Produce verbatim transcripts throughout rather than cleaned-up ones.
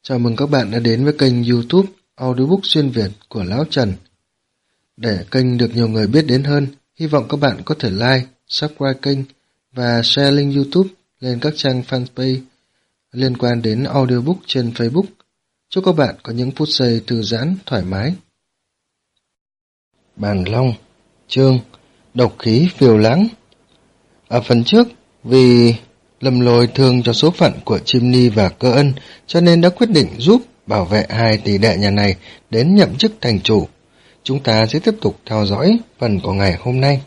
Chào mừng các bạn đã đến với kênh YouTube Audiobook xuyên Việt của Lão Trần. Để kênh được nhiều người biết đến hơn, hy vọng các bạn có thể like, subscribe kênh và share link YouTube lên các trang fanpage liên quan đến audiobook trên Facebook. Chúc các bạn có những phút giây thư giãn, thoải mái. Bàn Long, chương Độc khí phiêu lãng. Ở phần trước, vì Lâm Lôi thương cho số phận của Chimney và Cơ Ân, cho nên đã quyết định giúp bảo vệ hai tỷ đệ nhà này đến nhậm chức thành chủ. Chúng ta sẽ tiếp tục theo dõi phần của ngày hôm nay.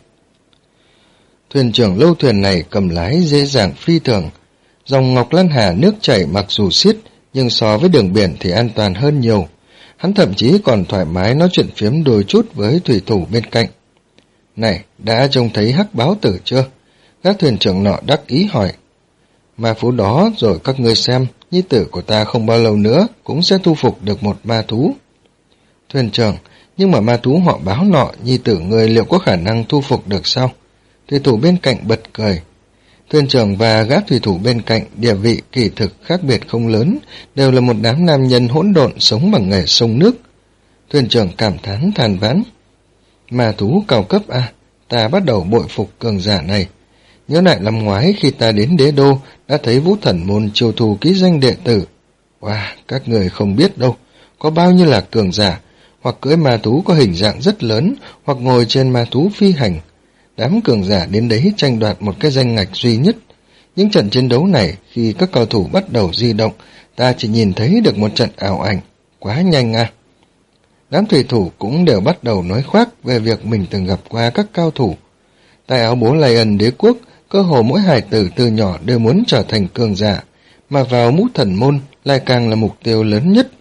Thuyền trưởng lâu thuyền này cầm lái dễ dàng phi thường. Dòng Ngọc Lan Hà nước chảy mặc dù xiết, nhưng so với đường biển thì an toàn hơn nhiều. Hắn thậm chí còn thoải mái nói chuyện phiếm đôi chút với thủy thủ bên cạnh. Này, đã trông thấy hắc báo tử chưa? Các thuyền trưởng nọ đắc ý hỏi. Ma phú đó rồi các ngươi xem, nhi tử của ta không bao lâu nữa cũng sẽ thu phục được một ma thú. Thuyền trưởng, nhưng mà ma thú họ báo nọ, nhi tử người liệu có khả năng thu phục được sao? Thủy thủ bên cạnh bật cười. Thuyền trưởng và gã thủy thủ bên cạnh địa vị kỳ thực khác biệt không lớn, đều là một đám nam nhân hỗn độn sống bằng nghề sông nước. Thuyền trưởng cảm thán than vãn. Ma thú cao cấp à, ta bắt đầu bội phục cường giả này. Nhớ lại năm ngoái khi ta đến đế đô đã thấy Vũ Thần Môn chiêu thù ký danh đệ tử. Wow, các người không biết đâu, có bao nhiêu là cường giả, hoặc cưỡi ma thú có hình dạng rất lớn, hoặc ngồi trên ma thú phi hành. Đám cường giả đến đấy tranh đoạt một cái danh ngạch duy nhất. Những trận chiến đấu này, khi các cao thủ bắt đầu di động, ta chỉ nhìn thấy được một trận ảo ảnh. Quá nhanh à. Đám thủy thủ cũng đều bắt đầu nói khoác về việc mình từng gặp qua các cao thủ. Tại áo bố Lion đế quốc, cơ hồ mỗi hài tử từ nhỏ đều muốn trở thành cường giả, mà vào Mũ Thần Môn lại càng là mục tiêu lớn nhất.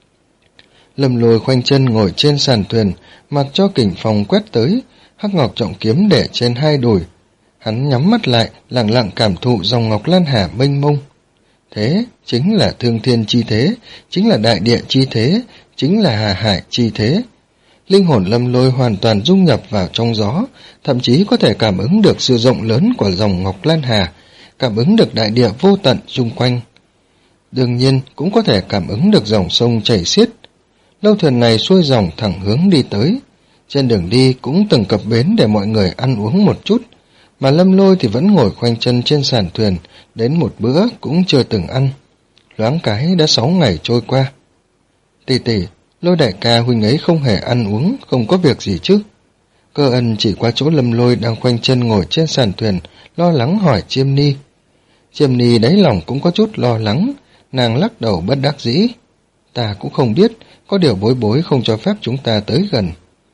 Lâm Lôi khoanh chân ngồi trên sàn thuyền, mặc cho kình phong quét tới, hắc ngọc trọng kiếm để trên hai đùi. Hắn nhắm mắt lại, lặng lặng cảm thụ dòng Ngọc Lan Hà mênh mông. Thế chính là thương thiên chi thế, chính là đại địa chi thế, chính là hà hải chi thế. Linh hồn Lâm Lôi hoàn toàn dung nhập vào trong gió, thậm chí có thể cảm ứng được sự rộng lớn của dòng Ngọc Lan Hà, cảm ứng được đại địa vô tận xung quanh. Đương nhiên cũng có thể cảm ứng được dòng sông chảy xiết. Lâu thuyền này xuôi dòng thẳng hướng đi tới. Trên đường đi cũng từng cập bến để mọi người ăn uống một chút, mà Lâm Lôi thì vẫn ngồi khoanh chân trên sàn thuyền, đến một bữa cũng chưa từng ăn. Loáng cái đã sáu ngày trôi qua. Tỷ tỷ, Lôi đại ca huynh ấy không hề ăn uống, không có việc gì chứ? Cơ Ân chỉ qua chỗ Lâm Lôi đang khoanh chân ngồi trên sàn thuyền, lo lắng hỏi Chiêm Ni. Chiêm Ni đáy lòng cũng có chút lo lắng, nàng lắc đầu bất đắc dĩ. Ta cũng không biết, có điều bối bối không cho phép chúng ta tới gần.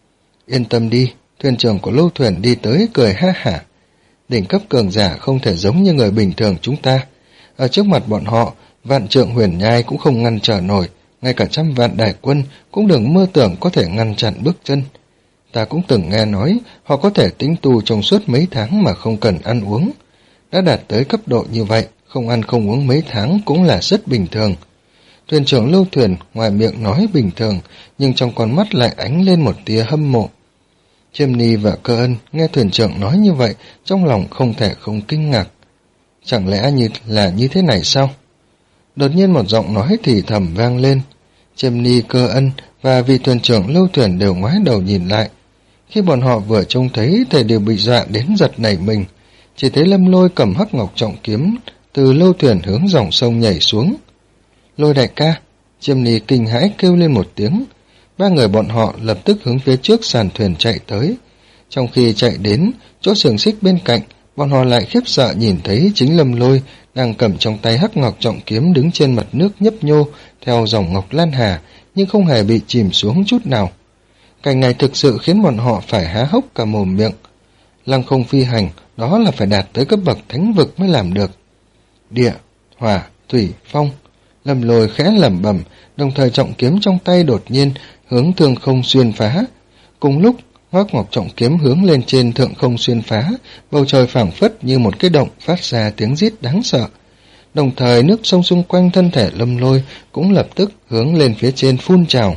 Yên tâm đi, thuyền trưởng của lâu thuyền đi tới cười ha hả. Đỉnh cấp cường giả không thể giống như người bình thường chúng ta. Ở trước mặt bọn họ, vạn trượng huyền nhai cũng không ngăn trở nổi, ngay cả trăm vạn đại quân cũng đừng mơ tưởng có thể ngăn chặn bước chân. Ta cũng từng nghe nói họ có thể tĩnh tu trong suốt mấy tháng mà không cần ăn uống. Đã đạt tới cấp độ như vậy, không ăn không uống mấy tháng cũng là rất bình thường. Thuyền trưởng lâu thuyền ngoài miệng nói bình thường, nhưng trong con mắt lại ánh lên một tia hâm mộ. Chiêm Ni và Cơ Ân nghe thuyền trưởng nói như vậy, trong lòng không thể không kinh ngạc. Chẳng lẽ như là như thế này sao? Đột nhiên một giọng nói thì thầm vang lên. Chiêm Ni, Cơ Ân và vị thuyền trưởng lâu thuyền đều ngoái đầu nhìn lại. Khi bọn họ vừa trông thấy thì đều bị dọa đến giật nảy mình. Chỉ thấy Lâm Lôi cầm hắc ngọc trọng kiếm từ lâu thuyền hướng dòng sông nhảy xuống. Lôi đại ca! Chiêm Ni kinh hãi kêu lên một tiếng. Ba người bọn họ lập tức hướng phía trước sàn thuyền chạy tới. Trong khi chạy đến chỗ xiềng xích bên cạnh, bọn họ lại khiếp sợ nhìn thấy chính Lâm Lôi đang cầm trong tay hắc ngọc trọng kiếm đứng trên mặt nước nhấp nhô theo dòng Ngọc Lan Hà, nhưng không hề bị chìm xuống chút nào. Cảnh này thực sự khiến bọn họ phải há hốc cả mồm miệng. Lăng không phi hành, đó là phải đạt tới cấp bậc thánh vực mới làm được. Địa, hỏa, thủy, phong. Lâm Lôi khẽ lẩm bẩm, đồng thời trọng kiếm trong tay đột nhiên hướng thương không xuyên phá. Cùng lúc, Hoắc Ngọc trọng kiếm hướng lên trên thượng không xuyên phá, bầu trời phảng phất như một cái động phát ra tiếng rít đáng sợ. Đồng thời nước sông xung quanh thân thể Lâm Lôi cũng lập tức hướng lên phía trên phun trào.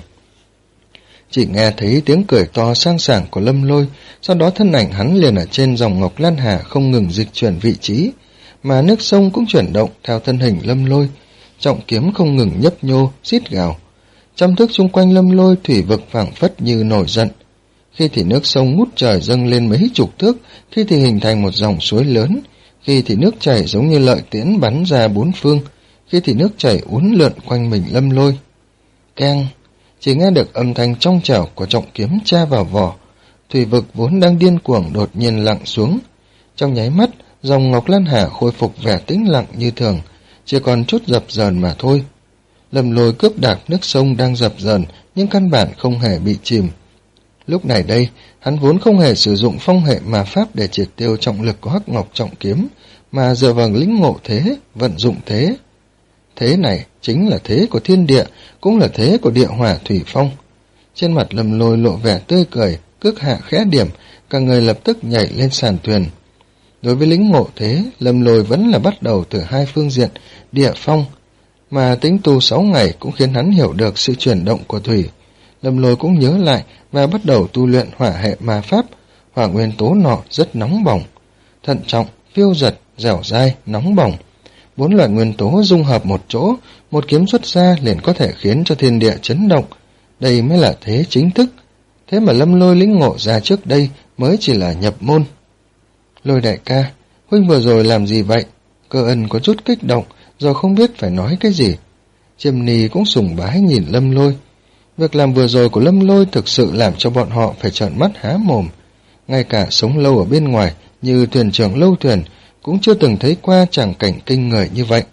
Chỉ nghe thấy tiếng cười to sang sảng của Lâm Lôi, sau đó thân ảnh hắn liền ở trên dòng Ngọc Lan Hà không ngừng dịch chuyển vị trí, mà nước sông cũng chuyển động theo thân hình Lâm Lôi. trọng kiếm không ngừng nhấp nhô, rít gào. Trăm thước xung quanh Lâm Lôi thủy vực phảng phất như nổi giận. Khi thì nước sông ngút trời dâng lên mấy chục thước, khi thì hình thành một dòng suối lớn, khi thì nước chảy giống như lợi tiễn bắn ra bốn phương, khi thì nước chảy uốn lượn quanh mình Lâm Lôi. Keng, chỉ nghe được âm thanh trong trẻo của trọng kiếm tra vào vỏ. Thủy vực vốn đang điên cuồng đột nhiên lặng xuống. Trong nháy mắt, dòng Ngọc Lan Hà khôi phục vẻ tĩnh lặng như thường, chỉ còn chút dập dờn mà thôi. Lâm Lôi cướp đạt nước sông đang dập dờn, nhưng căn bản không hề bị chìm. Lúc này đây, hắn vốn không hề sử dụng phong hệ mà pháp để triệt tiêu trọng lực của Hắc Ngọc trọng kiếm, mà dựa vào lĩnh ngộ thế, vận dụng thế. Thế này chính là thế của thiên địa, cũng là thế của địa hỏa thủy phong. Trên mặt Lâm Lôi lộ vẻ tươi cười, cước hạ khẽ điểm, cả người lập tức nhảy lên sàn thuyền. Đối với lĩnh ngộ thế, Lâm Lôi vẫn là bắt đầu từ hai phương diện, địa phong, mà tính tu sáu ngày cũng khiến hắn hiểu được sự chuyển động của thủy. Lâm Lôi cũng nhớ lại và bắt đầu tu luyện hỏa hệ ma pháp. Hỏa nguyên tố nọ rất nóng bỏng, thận trọng, phiêu giật, dẻo dai, nóng bỏng. Bốn loại nguyên tố dung hợp một chỗ, một kiếm xuất ra liền có thể khiến cho thiên địa chấn động. Đây mới là thế chính thức. Thế mà Lâm Lôi lĩnh ngộ ra trước đây mới chỉ là nhập môn. Lôi đại ca, huynh vừa rồi làm gì vậy? Cơ Ân có chút kích động, rồi không biết phải nói cái gì. Chiêm Ni cũng sùng bái nhìn Lâm Lôi. Việc làm vừa rồi của Lâm Lôi thực sự làm cho bọn họ phải trợn mắt há mồm. Ngay cả sống lâu ở bên ngoài như thuyền trưởng lâu thuyền cũng chưa từng thấy qua tràng cảnh kinh người như vậy.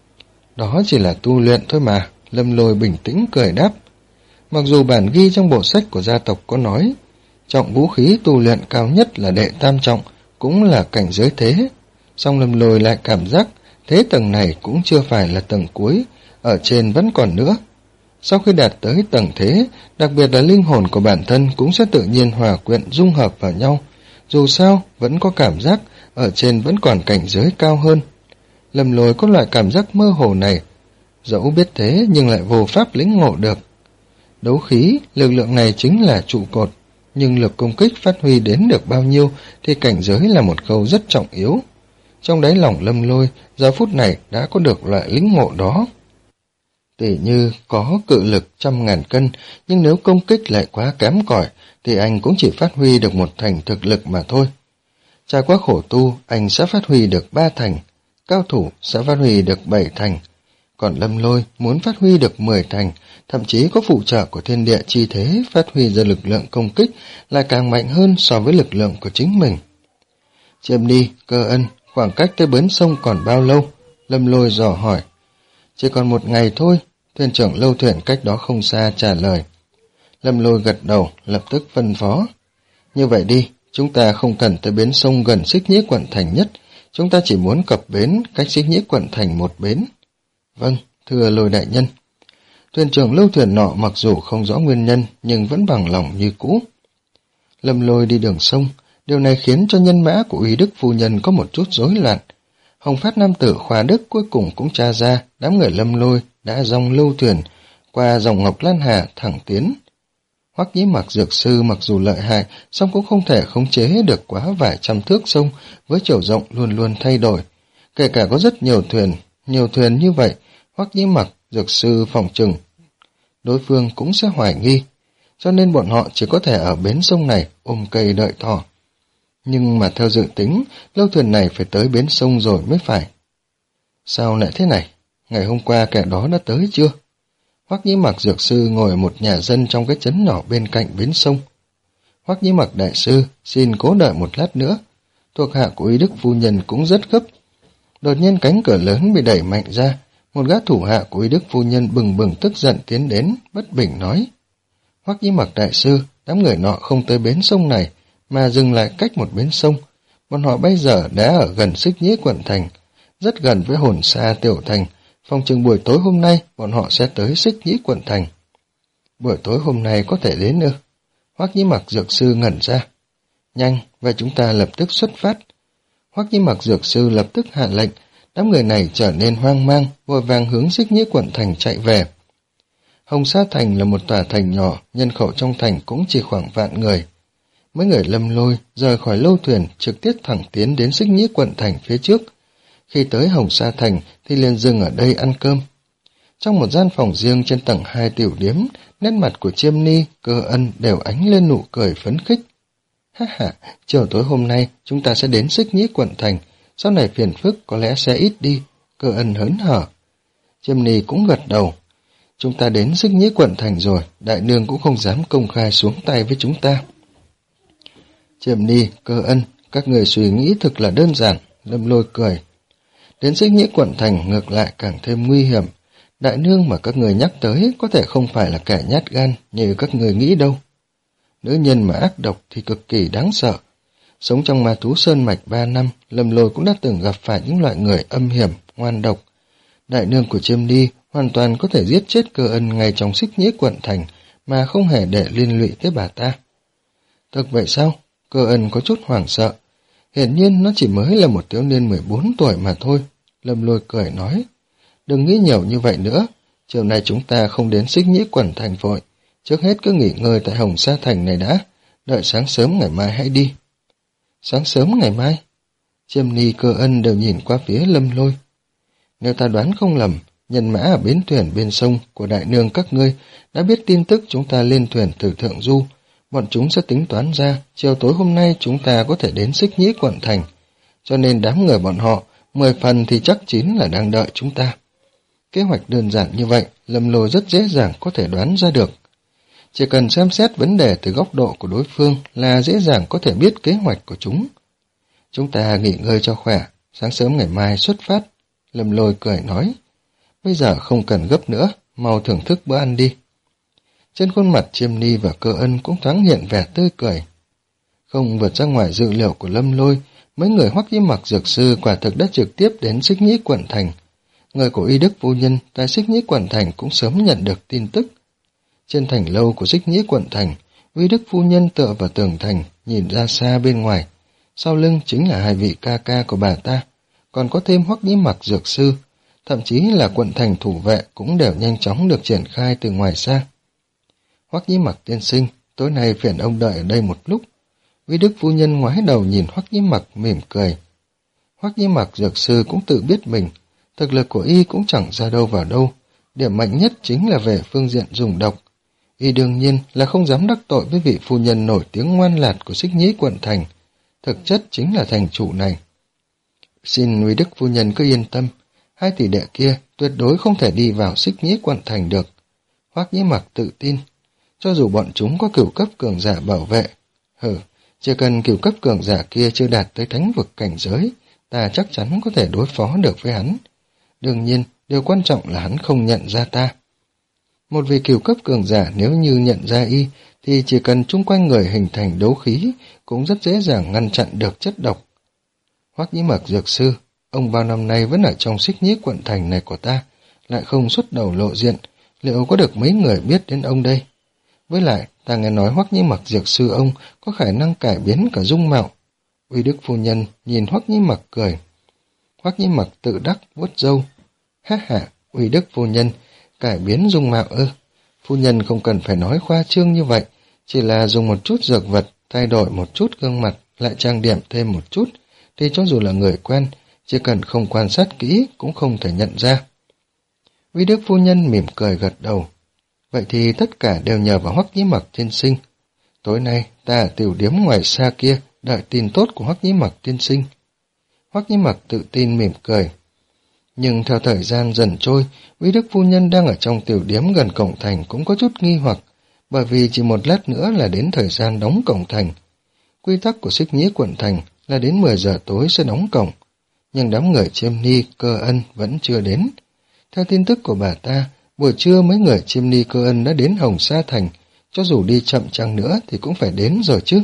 Đó chỉ là tu luyện thôi mà, Lâm Lôi bình tĩnh cười đáp. Mặc dù bản ghi trong bộ sách của gia tộc có nói, trọng vũ khí tu luyện cao nhất là đệ tam trọng, cũng là cảnh giới thế. Song Lâm Lôi lại cảm giác thế tầng này cũng chưa phải là tầng cuối, ở trên vẫn còn nữa. Sau khi đạt tới tầng thế, đặc biệt là linh hồn của bản thân cũng sẽ tự nhiên hòa quyện dung hợp vào nhau. Dù sao, vẫn có cảm giác ở trên vẫn còn cảnh giới cao hơn. Lâm Lôi có loại cảm giác mơ hồ này, dẫu biết thế nhưng lại vô pháp lĩnh ngộ được. Đấu khí, lực lượng này chính là trụ cột, nhưng lực công kích phát huy đến được bao nhiêu thì cảnh giới là một khâu rất trọng yếu. Trong đáy lòng Lâm Lôi, giờ phút này đã có được loại lĩnh ngộ đó. Tỉ như có cự lực trăm ngàn cân, nhưng nếu công kích lại quá kém cỏi thì anh cũng chỉ phát huy được một thành thực lực mà thôi. Trải qua khổ tu, anh sẽ phát huy được ba thành, cao thủ sẽ phát huy được bảy thành. Còn Lâm Lôi muốn phát huy được mười thành, thậm chí có phụ trợ của thiên địa chi thế phát huy ra lực lượng công kích lại càng mạnh hơn so với lực lượng của chính mình. Chiêm Ni, Cơ Ân, khoảng cách tới bến sông còn bao lâu? Lâm Lôi dò hỏi. Chỉ còn một ngày thôi, thuyền trưởng lâu thuyền cách đó không xa trả lời. Lâm Lôi gật đầu, lập tức phân phó. Như vậy đi, chúng ta không cần tới bến sông gần Xích Nhĩ quận thành nhất, chúng ta chỉ muốn cập bến cách Xích Nhĩ quận thành một bến. Vâng, thưa Lôi đại nhân. Thuyền trưởng lâu thuyền nọ mặc dù không rõ nguyên nhân nhưng vẫn bằng lòng như cũ. Lâm Lôi đi đường sông, điều này khiến cho nhân mã của Uy Đức phu nhân có một chút rối loạn. Hồng Phát nam tử Khoa Đức cuối cùng cũng tra ra đám người Lâm Lôi đã dòng lâu thuyền qua dòng Ngọc Lan Hà thẳng tiến. Hoắc Nhĩ Mặc dược sư mặc dù lợi hại, song cũng không thể khống chế được quá vài trăm thước sông với chiều rộng luôn luôn thay đổi. Kể cả có rất nhiều thuyền, nhiều thuyền như vậy, Hoắc Nhĩ Mặc dược sư phòng trừng đối phương cũng sẽ hoài nghi, cho nên bọn họ chỉ có thể ở bến sông này ôm cây đợi thỏ. Nhưng mà theo dự tính, lâu thuyền này phải tới bến sông rồi mới phải. Sao lại thế này? Ngày hôm qua kẻ đó đã tới chưa? Hoắc Nhĩ Mặc dược sư ngồi ở một nhà dân trong cái trấn nhỏ bên cạnh bến sông. Hoắc Nhĩ Mặc đại sư, xin cố đợi một lát nữa. Thuộc hạ của Uy Đức phu nhân cũng rất gấp. Đột nhiên cánh cửa lớn bị đẩy mạnh ra, một gã thủ hạ của Uy Đức phu nhân bừng bừng tức giận tiến đến, bất bình nói. Hoắc Nhĩ Mặc đại sư, đám người nọ không tới bến sông này, mà dừng lại cách một bến sông. Bọn họ bây giờ đã ở gần Xích Nhĩ quận thành, rất gần với Hồn Sa tiểu thành. Phòng chừng buổi tối hôm nay bọn họ sẽ tới Xích Nhĩ quận thành. Buổi tối hôm nay có thể đến ư? Hoắc Nhĩ Mặc dược sư ngẩn ra. Nhanh, vậy chúng ta lập tức xuất phát. Hoắc Nhĩ Mặc dược sư lập tức hạ lệnh, đám người này trở nên hoang mang, vội vàng hướng Xích Nhĩ quận thành chạy về. Hồng Sa thành là một tòa thành nhỏ, nhân khẩu trong thành cũng chỉ khoảng vạn người. Mấy người Lâm Lôi rời khỏi lâu thuyền trực tiếp thẳng tiến đến Xích Nhĩ quận thành phía trước. Khi tới Hồng Sa thành thì liền dừng ở đây ăn cơm. Trong một gian phòng riêng trên tầng hai tiểu điếm, nét mặt của Chiêm Ni, Cơ Ân đều ánh lên nụ cười phấn khích. Ha ha, chiều tối hôm nay chúng ta sẽ đến Xích Nhĩ quận thành, sau này phiền phức có lẽ sẽ ít đi. Cơ Ân hớn hở. Chiêm Ni cũng gật đầu. Chúng ta đến Xích Nhĩ quận thành rồi, đại nương cũng không dám công khai xuống tay với chúng ta. Chiêm Ni, Cơ Ân, các người suy nghĩ thực là đơn giản. Lâm Lôi cười. Đến Xích Nhĩ quận thành ngược lại càng thêm nguy hiểm. Đại nương mà các người nhắc tới có thể không phải là kẻ nhát gan như các người nghĩ đâu. Nữ nhân mà ác độc thì cực kỳ đáng sợ. Sống trong ma thú sơn mạch ba năm, Lâm Lôi cũng đã từng gặp phải những loại người âm hiểm, ngoan độc. Đại nương của Chiêm Ni hoàn toàn có thể giết chết Cơ Ân ngay trong Xích Nhĩ quận thành mà không hề để liên lụy tới bà ta. Thực vậy sao? Cơ Ân có chút hoảng sợ. Hiển nhiên nó chỉ mới là một thiếu niên mười bốn tuổi mà thôi. Lâm Lôi cười nói. Đừng nghĩ nhiều như vậy nữa. Chiều nay chúng ta không đến Xích Nhĩ quận thành vội. Trước hết cứ nghỉ ngơi tại Hồng Sa thành này đã. Đợi sáng sớm ngày mai hãy đi. Sáng sớm ngày mai? Chiêm Ni, Cơ Ân đều nhìn qua phía Lâm Lôi. Nếu ta đoán không lầm, nhân mã ở bến thuyền bên sông của đại nương các ngươi đã biết tin tức chúng ta lên thuyền từ Thượng Du. Bọn chúng sẽ tính toán ra, chiều tối hôm nay chúng ta có thể đến Xích Nhĩ quận thành. Cho nên đám người bọn họ, mười phần thì chắc chín là đang đợi chúng ta. Kế hoạch đơn giản như vậy, Lâm Lôi rất dễ dàng có thể đoán ra được. Chỉ cần xem xét vấn đề từ góc độ của đối phương là dễ dàng có thể biết kế hoạch của chúng. Chúng ta nghỉ ngơi cho khỏe, sáng sớm ngày mai xuất phát. Lâm Lôi cười nói, bây giờ không cần gấp nữa, mau thưởng thức bữa ăn đi. Trên khuôn mặt Chiêm Ni và Cơ Ân cũng thoáng hiện vẻ tươi cười. Không vượt ra ngoài dự liệu của Lâm Lôi, mấy người Hoắc Dĩ Mặc dược sư quả thực đã trực tiếp đến Xích Nhĩ quận thành. Người của Y Đức phu nhân tại Xích Nhĩ quận thành cũng sớm nhận được tin tức. Trên thành lâu của Xích Nhĩ quận thành, Y Đức phu nhân tựa vào tường thành, nhìn ra xa bên ngoài. Sau lưng chính là hai vị ca ca của bà ta, còn có thêm Hoắc Dĩ Mặc dược sư, thậm chí là quận thành thủ vệ cũng đều nhanh chóng được triển khai từ ngoài xa. Hoắc Dĩ Mặc tiên sinh, tối nay phiền ông đợi ở đây một lúc. Vi Đức phu nhân ngoái đầu nhìn Hoắc Dĩ Mặc mỉm cười. Hoắc Dĩ Mặc dược sư cũng tự biết mình, thực lực của y cũng chẳng ra đâu vào đâu, điểm mạnh nhất chính là về phương diện dùng độc. Y đương nhiên là không dám đắc tội với vị phu nhân nổi tiếng ngoan lạt của Xích Nhĩ quận thành, thực chất chính là thành chủ này. Xin Vi Đức phu nhân cứ yên tâm, hai tỷ đệ kia tuyệt đối không thể đi vào Xích Nhĩ quận thành được. Hoắc Dĩ Mặc tự tin, cho dù bọn chúng có cửu cấp cường giả bảo vệ, hừ, chỉ cần cửu cấp cường giả kia chưa đạt tới thánh vực cảnh giới, ta chắc chắn có thể đối phó được với hắn. Đương nhiên, điều quan trọng là hắn không nhận ra ta. Một vị cửu cấp cường giả nếu như nhận ra y, thì chỉ cần chung quanh người hình thành đấu khí, cũng rất dễ dàng ngăn chặn được chất độc. Hoắc Dĩ Mặc dược sư, ông bao năm nay vẫn ở trong Xích Nhĩ quận thành này của ta, lại không xuất đầu lộ diện, liệu có được mấy người biết đến ông đây? Với lại, ta nghe nói Hoắc Dĩ Mặc dược sư ông có khả năng cải biến cả dung mạo. Uy Đức phu nhân nhìn Hoắc Dĩ Mặc cười. Hoắc Dĩ Mặc tự đắc vuốt râu. Ha ha, Uy Đức phu nhân, cải biến dung mạo ư? Phu nhân không cần phải nói khoa trương như vậy, chỉ là dùng một chút dược vật, thay đổi một chút gương mặt, lại trang điểm thêm một chút, thì cho dù là người quen, chỉ cần không quan sát kỹ cũng không thể nhận ra. Uy Đức phu nhân mỉm cười gật đầu. Vậy thì tất cả đều nhờ vào Hoắc Dĩ Mặc tiên sinh. Tối nay ta ở tiểu điếm ngoài xa kia đợi tin tốt của Hoắc Dĩ Mặc tiên sinh. Hoắc Dĩ Mặc tự tin mỉm cười. Nhưng theo thời gian dần trôi, Uy Đức phu nhân đang ở trong tiểu điếm gần cổng thành cũng có chút nghi hoặc, bởi vì chỉ một lát nữa là đến thời gian đóng cổng thành. Quy tắc của Xích Nhĩ quận thành là đến mười giờ tối sẽ đóng cổng, nhưng đám người Chiêm Ni, Cơ Ân vẫn chưa đến. Theo tin tức của bà ta, buổi trưa mấy người Chiêm Ni, Cơ Ân đã đến Hồng Sa thành, cho dù đi chậm chăng nữa thì cũng phải đến rồi chứ.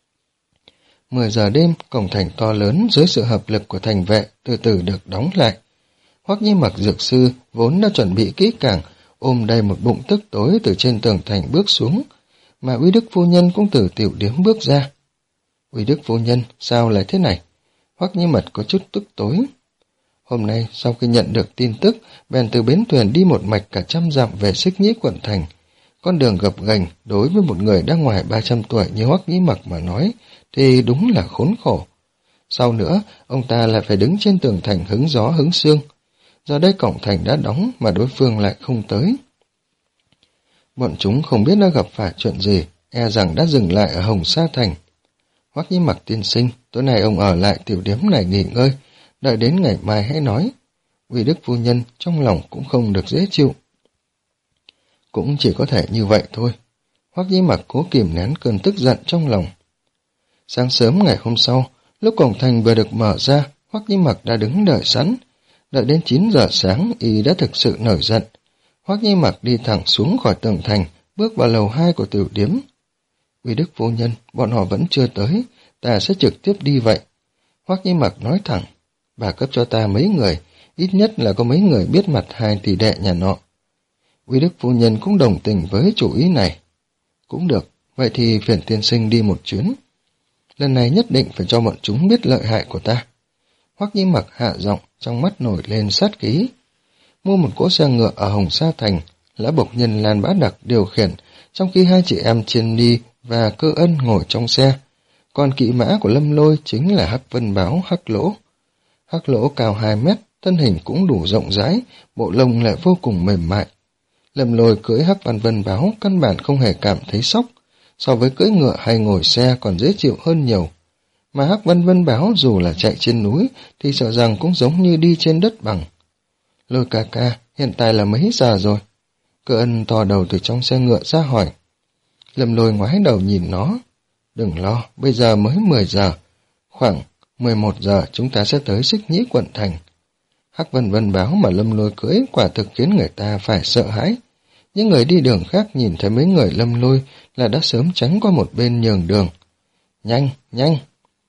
Mười giờ đêm, cổng thành to lớn dưới sự hợp lực của thành vệ từ từ được đóng lại. Hoắc Dĩ Mặc dược sư vốn đã chuẩn bị kỹ càng, ôm đầy một bụng tức tối từ trên tường thành bước xuống, mà Uy Đức phu nhân cũng từ tiểu điếm bước ra. Uy Đức phu nhân, sao lại thế này? Hoắc Dĩ Mặc có chút tức tối. Hôm nay, sau khi nhận được tin tức, bèn từ bến thuyền đi một mạch cả trăm dặm về Xích Nhĩ quận thành. Con đường gập ghềnh đối với một người đã ngoài ba trăm tuổi như Hoắc Dĩ Mặc mà nói, thì đúng là khốn khổ. Sau nữa, ông ta lại phải đứng trên tường thành hứng gió hứng sương. Giờ đây cổng thành đã đóng mà đối phương lại không tới. Bọn chúng không biết đã gặp phải chuyện gì, e rằng đã dừng lại ở Hồng Sa Thành. Hoắc Nhĩ Mặc tiên sinh, tối nay ông ở lại tiểu điếm này nghỉ ngơi, đợi đến ngày mai hãy nói. Uy Đức phu nhân trong lòng cũng không được dễ chịu. Cũng chỉ có thể như vậy thôi. Hoắc Nhĩ Mặc cố kìm nén cơn tức giận trong lòng. Sáng sớm ngày hôm sau, lúc cổng thành vừa được mở ra, Hoắc Nhĩ Mặc đã đứng đợi sẵn. Đợi đến chín giờ sáng, y đã thực sự nổi giận. Hoắc Nhĩ Mặc đi thẳng xuống khỏi tường thành, bước vào lầu hai của tiểu điếm. Uy Đức phu nhân, bọn họ vẫn chưa tới, ta sẽ trực tiếp đi vậy. Hoắc Nhĩ Mặc nói thẳng, bà cấp cho ta mấy người, ít nhất là có mấy người biết mặt hai tỷ đệ nhà nọ. Uy Đức phu nhân cũng đồng tình với chủ ý này. Cũng được, vậy thì phiền tiên sinh đi một chuyến. Lần này nhất định phải cho bọn chúng biết lợi hại của ta. Hoắc Nhĩ Mặc hạ giọng, trong mắt nổi lên sát khí. Mua một cỗ xe ngựa ở Hồng Sa Thành, Lã Bộc Nhân Lan Bá Đặc điều khiển, trong khi hai chị em Chiên Ni và Cơ Ân ngồi trong xe. Còn kỵ mã của Lâm Lôi chính là Hắc Vân Báo Hắc Lỗ. Hắc Lỗ cao hai mét, thân hình cũng đủ rộng rãi, bộ lông lại vô cùng mềm mại. Lâm Lôi cưỡi Hắc Văn Vân Báo căn bản không hề cảm thấy sốc, so với cưỡi ngựa hay ngồi xe còn dễ chịu hơn nhiều. Mà Hắc Văn Vân Báo dù là chạy trên núi thì sợ rằng cũng giống như đi trên đất bằng. Lôi ca ca, hiện tại là mấy giờ rồi? Cơ Ân thò đầu từ trong xe ngựa ra hỏi. Lâm Lôi ngoái đầu nhìn nó. Đừng lo, bây giờ mới mười giờ. Khoảng mười một giờ chúng ta sẽ tới Xích Nhĩ quận thành. Hắc Vân Vân Báo mà Lâm Lôi cưỡi quả thực khiến người ta phải sợ hãi. Những người đi đường khác nhìn thấy mấy người Lâm Lôi là đã sớm tránh qua một bên nhường đường. Nhanh, nhanh!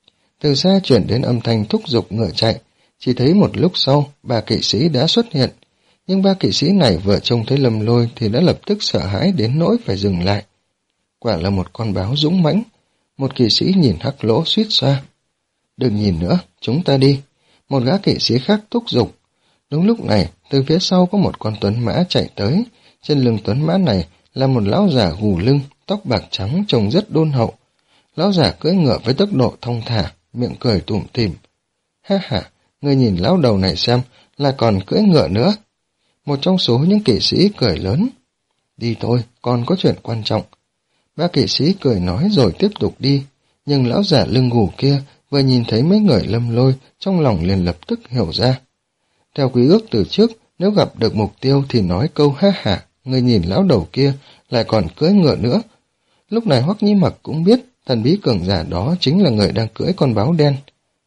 Từ xa chuyển đến âm thanh thúc giục ngựa chạy, chỉ thấy một lúc sau ba kỵ sĩ đã xuất hiện, nhưng ba kỵ sĩ này vừa trông thấy Lâm Lôi thì đã lập tức sợ hãi đến nỗi phải dừng lại. Quả là một con báo dũng mãnh. Một kỵ sĩ nhìn Hắc Lỗ suýt xoa. Đừng nhìn nữa, chúng ta đi. Một gã kỵ sĩ khác thúc giục. Đúng lúc này, từ phía sau có một con tuấn mã chạy tới. Trên lưng tuấn mã này là một lão già gù lưng, tóc bạc trắng trông rất đôn hậu. Lão già cưỡi ngựa với tốc độ thong thả, miệng cười tủm tỉm. Ha ha, ngươi nhìn lão đầu này xem, là còn cưỡi ngựa nữa. Một trong số những kỵ sĩ cười lớn. Đi thôi, còn có chuyện quan trọng. Ba kỵ sĩ cười nói rồi tiếp tục đi, nhưng lão già lưng gù kia vừa nhìn thấy mấy người Lâm Lôi, trong lòng liền lập tức hiểu ra. Theo quy ước từ trước, nếu gặp được mục tiêu thì nói câu ha hả, người nhìn lão đầu kia lại còn cưỡi ngựa nữa. Lúc này Hoắc Nhĩ Mặc cũng biết thần bí cường giả đó chính là người đang cưỡi con báo đen.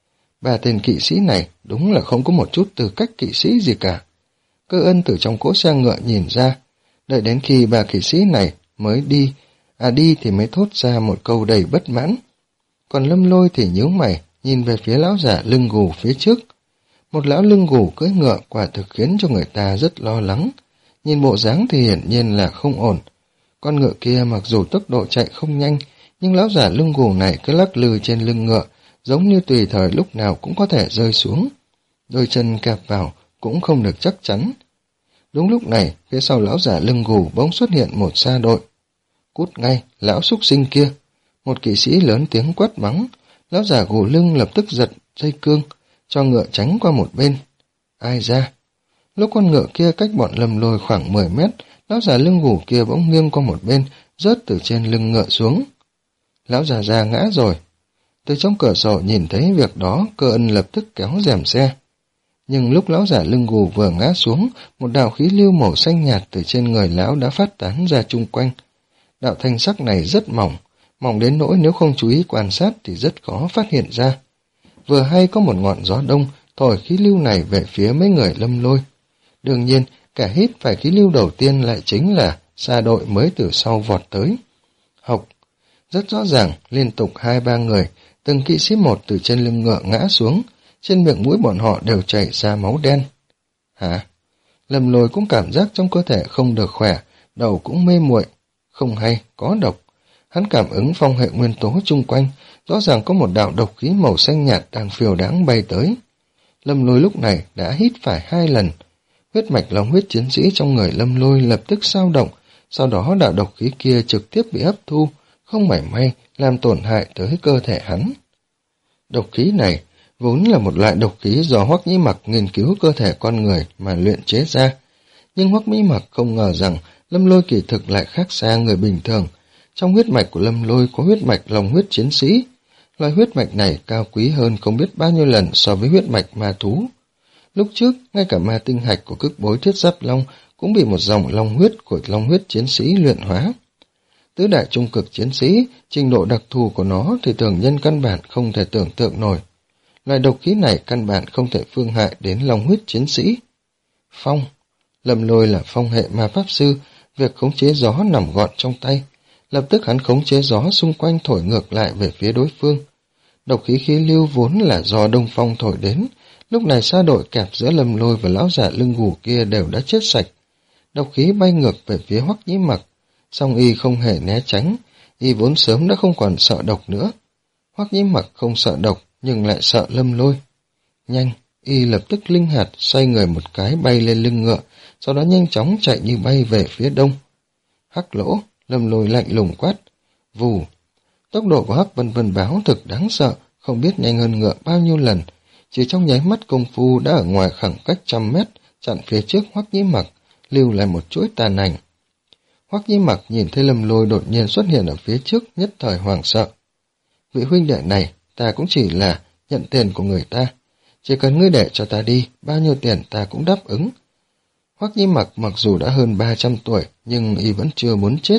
Ba tên kỵ sĩ này đúng là không có một chút tư cách kỵ sĩ gì cả. Cơ Ân từ trong cỗ xe ngựa nhìn ra, đợi đến khi ba kỵ sĩ này mới đi, à đi thì mới thốt ra một câu đầy bất mãn. Còn Lâm Lôi thì nhíu mày, nhìn về phía lão giả lưng gù phía trước. Một lão lưng gù cưỡi ngựa quả thực khiến cho người ta rất lo lắng. Nhìn bộ dáng thì hiển nhiên là không ổn. Con ngựa kia mặc dù tốc độ chạy không nhanh, nhưng lão giả lưng gù này cứ lắc lư trên lưng ngựa, giống như tùy thời lúc nào cũng có thể rơi xuống. Đôi chân kẹp vào cũng không được chắc chắn. Đúng lúc này, phía sau lão giả lưng gù bỗng xuất hiện một sa đội. Cút ngay, lão súc sinh kia! Một kỵ sĩ lớn tiếng quát mắng. Lão giả gù lưng lập tức giật dây cương, cho ngựa tránh qua một bên. Ai ra? Lúc con ngựa kia cách bọn Lâm Lôi khoảng mười mét, lão già lưng gù kia bỗng nghiêng qua một bên, rớt từ trên lưng ngựa xuống. Lão già già ngã rồi. Từ trong cửa sổ nhìn thấy việc đó, Cơ Ân lập tức kéo rèm xe. Nhưng lúc lão giả lưng gù vừa ngã xuống, một đạo khí lưu màu xanh nhạt từ trên người lão đã phát tán ra chung quanh. Đạo thanh sắc này rất mỏng, mỏng đến nỗi nếu không chú ý quan sát thì rất khó phát hiện ra. Vừa hay có một ngọn gió đông thổi khí lưu này về phía mấy người Lâm Lôi. Đương nhiên, cả hít phải khí lưu đầu tiên lại chính là sa đội mới từ sau vọt tới. Hộc! Rất rõ ràng, liên tục hai ba người, từng kỵ sĩ một từ trên lưng ngựa ngã xuống, trên miệng mũi bọn họ đều chảy ra máu đen. Hả? Lâm Lôi cũng cảm giác trong cơ thể không được khỏe, đầu cũng mê muội. Không hay, có độc. Hắn cảm ứng phong hệ nguyên tố chung quanh, rõ ràng có một đạo độc khí màu xanh nhạt đang phiêu đáng bay tới. Lâm Lôi lúc này đã hít phải hai lần. Huyết mạch long huyết chiến sĩ trong người Lâm Lôi lập tức dao động, sau đó đạo độc khí kia trực tiếp bị hấp thu, không mảy may làm tổn hại tới cơ thể hắn. Độc khí này vốn là một loại độc khí do Hoắc Nhĩ Mặc nghiên cứu cơ thể con người mà luyện chế ra. Nhưng Hoắc Nhĩ Mặc không ngờ rằng Lâm Lôi kỳ thực lại khác xa người bình thường. Trong huyết mạch của Lâm Lôi có huyết mạch long huyết chiến sĩ. Loại huyết mạch này cao quý hơn không biết bao nhiêu lần so với huyết mạch ma thú. Lúc trước, ngay cả ma tinh hạch của cức bối Thiết Giáp Long cũng bị một dòng long huyết của long huyết chiến sĩ luyện hóa. Tứ đại trung cực chiến sĩ, trình độ đặc thù của nó thì thường nhân căn bản không thể tưởng tượng nổi. Loại độc khí này căn bản không thể phương hại đến long huyết chiến sĩ. Phong. Lâm Lôi là phong hệ ma pháp sư, việc khống chế gió nằm gọn trong tay. Lập tức hắn khống chế gió xung quanh thổi ngược lại về phía đối phương. Độc khí khí lưu vốn là do đông phong thổi đến, lúc này sa đội kẹp giữa Lâm Lôi và lão giả lưng gù kia đều đã chết sạch. Độc khí bay ngược về phía Hoắc Nhĩ Mặc, song y không hề né tránh, y vốn sớm đã không còn sợ độc nữa. Hoắc Nhĩ Mặc không sợ độc nhưng lại sợ Lâm Lôi. Nhanh, y lập tức linh hoạt xoay người một cái bay lên lưng ngựa, sau đó nhanh chóng chạy như bay về phía đông. Hắc Lỗ, Lâm Lôi lạnh lùng quát, vù. Tốc độ của Hắc Vân Vân Báo thực đáng sợ, không biết nhanh hơn ngựa bao nhiêu lần. Chỉ trong nháy mắt công phu đã ở ngoài khoảng cách trăm mét, chặn phía trước Hoắc Nhĩ Mặc, lưu lại một chuỗi tàn ảnh. Hoắc Nhĩ Mặc nhìn thấy Lâm Lôi đột nhiên xuất hiện ở phía trước, nhất thời hoảng sợ. Vị huynh đệ này, ta cũng chỉ là nhận tiền của người ta. Chỉ cần ngươi để cho ta đi, bao nhiêu tiền ta cũng đáp ứng. Hoắc Nhĩ Mặc mặc dù đã hơn ba trăm tuổi, nhưng y vẫn chưa muốn chết.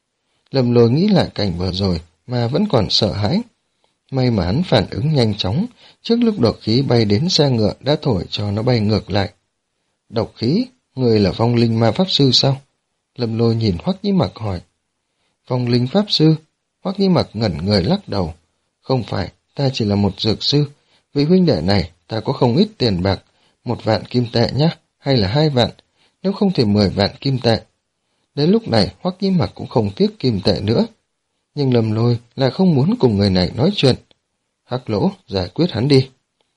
Lâm Lôi nghĩ lại cảnh vừa rồi, mà vẫn còn sợ hãi. May mà hắn phản ứng nhanh chóng, trước lúc độc khí bay đến xe ngựa đã thổi cho nó bay ngược lại. Độc khí, người là vong linh ma pháp sư sao? Lâm Lôi nhìn Hoắc Nhĩ Mặc hỏi. Vong linh pháp sư? Hoắc Nhĩ Mặc ngẩn người lắc đầu. Không phải, ta chỉ là một dược sư. Vị huynh đệ này, ta có không ít tiền bạc, một vạn kim tệ nhá, hay là hai vạn, nếu không thì mười vạn kim tệ. Đến lúc này, Hoắc Nhĩ Mặc cũng không tiếc kim tệ nữa. Nhưng Lâm Lôi lại không muốn cùng người này nói chuyện. Hắc Lỗ, giải quyết hắn đi.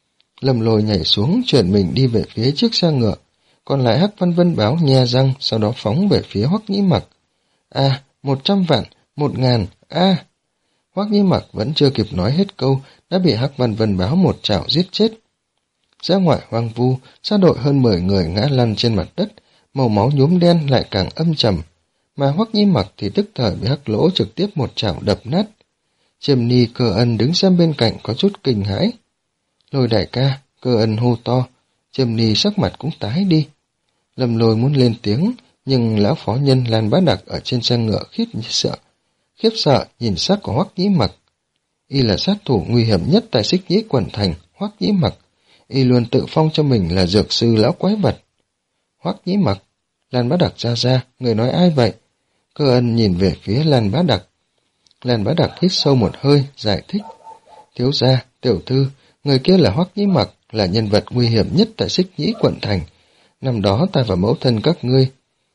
Lâm Lôi nhảy xuống, chuyển mình đi về phía chiếc xe ngựa. Còn lại Hắc Văn Vân Báo nhe răng, sau đó phóng về phía Hoắc Nhĩ Mặc. A, một trăm vạn, một ngàn, a. Hoắc Nhĩ Mặc vẫn chưa kịp nói hết câu, đã bị Hắc Văn Vân Báo một chảo giết chết. Ra ngoại hoang vu, sa đội hơn mười người ngã lăn trên mặt đất, màu máu nhuốm đen lại càng âm trầm, mà Hoắc Nhĩ Mặc thì tức thời bị Hắc Lỗ trực tiếp một chảo đập nát. Chiêm Ni Cơ Ân đứng xem bên cạnh có chút kinh hãi. Lôi đại ca, Cơ Ân hô to, Chiêm Ni sắc mặt cũng tái đi. Lâm Lôi muốn lên tiếng, nhưng lão phó nhân Lan Bá Đặc ở trên xe ngựa khiếp sợ, khiếp sợ nhìn sắc của Hoắc Nhĩ Mặc. Y là sát thủ nguy hiểm nhất tại Xích Nhĩ Quận Thành. Hoắc Nhĩ Mặc, y luôn tự phong cho mình là dược sư lão quái vật. Hoắc Nhĩ Mặc, Lan Bá Đặc ra ra, người nói ai vậy? Cơ Ân nhìn về phía Lan Bá Đặc. Lan Bá Đặc hít sâu một hơi, giải thích. Thiếu gia, tiểu thư, người kia là Hoắc Nhĩ Mặc, là nhân vật nguy hiểm nhất tại Xích Nhĩ Quận Thành. Năm đó ta và mẫu thân các ngươi,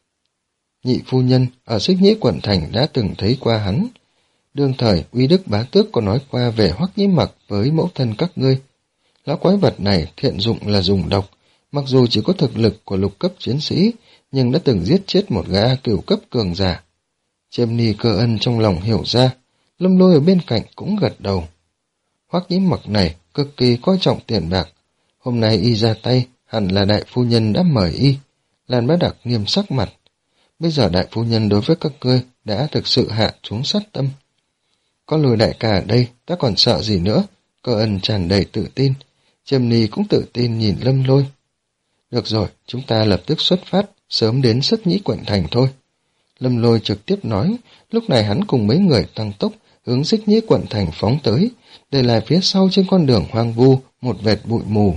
nhị phu nhân ở Xích Nhĩ Quận Thành đã từng thấy qua hắn. Đương thời, Uy Đức Bá Tước có nói qua về Hoắc Nhĩ Mặc với mẫu thân các ngươi. Lão quái vật này thiện dụng là dùng độc, mặc dù chỉ có thực lực của lục cấp chiến sĩ, nhưng đã từng giết chết một gã cửu cấp cường giả. Chiêm Ni Cơ Ân trong lòng hiểu ra, Lâm Lôi ở bên cạnh cũng gật đầu. Hoắc Nhĩ Mặc này cực kỳ coi trọng tiền bạc, hôm nay y ra tay, hẳn là đại phu nhân đã mời y. Lan Bá Đặc nghiêm sắc mặt. Bây giờ đại phu nhân đối với các ngươi đã thực sự hạ xuống sát tâm. Có Lôi đại ca ở đây, ta còn sợ gì nữa? Cơ Ân tràn đầy tự tin. Chiêm Ni cũng tự tin nhìn Lâm Lôi. Được rồi, chúng ta lập tức xuất phát, sớm đến Xích Nhĩ Quận Thành thôi. Lâm Lôi trực tiếp nói, lúc này hắn cùng mấy người tăng tốc, hướng Xích Nhĩ Quận Thành phóng tới, để lại phía sau trên con đường hoang vu, một vệt bụi mù.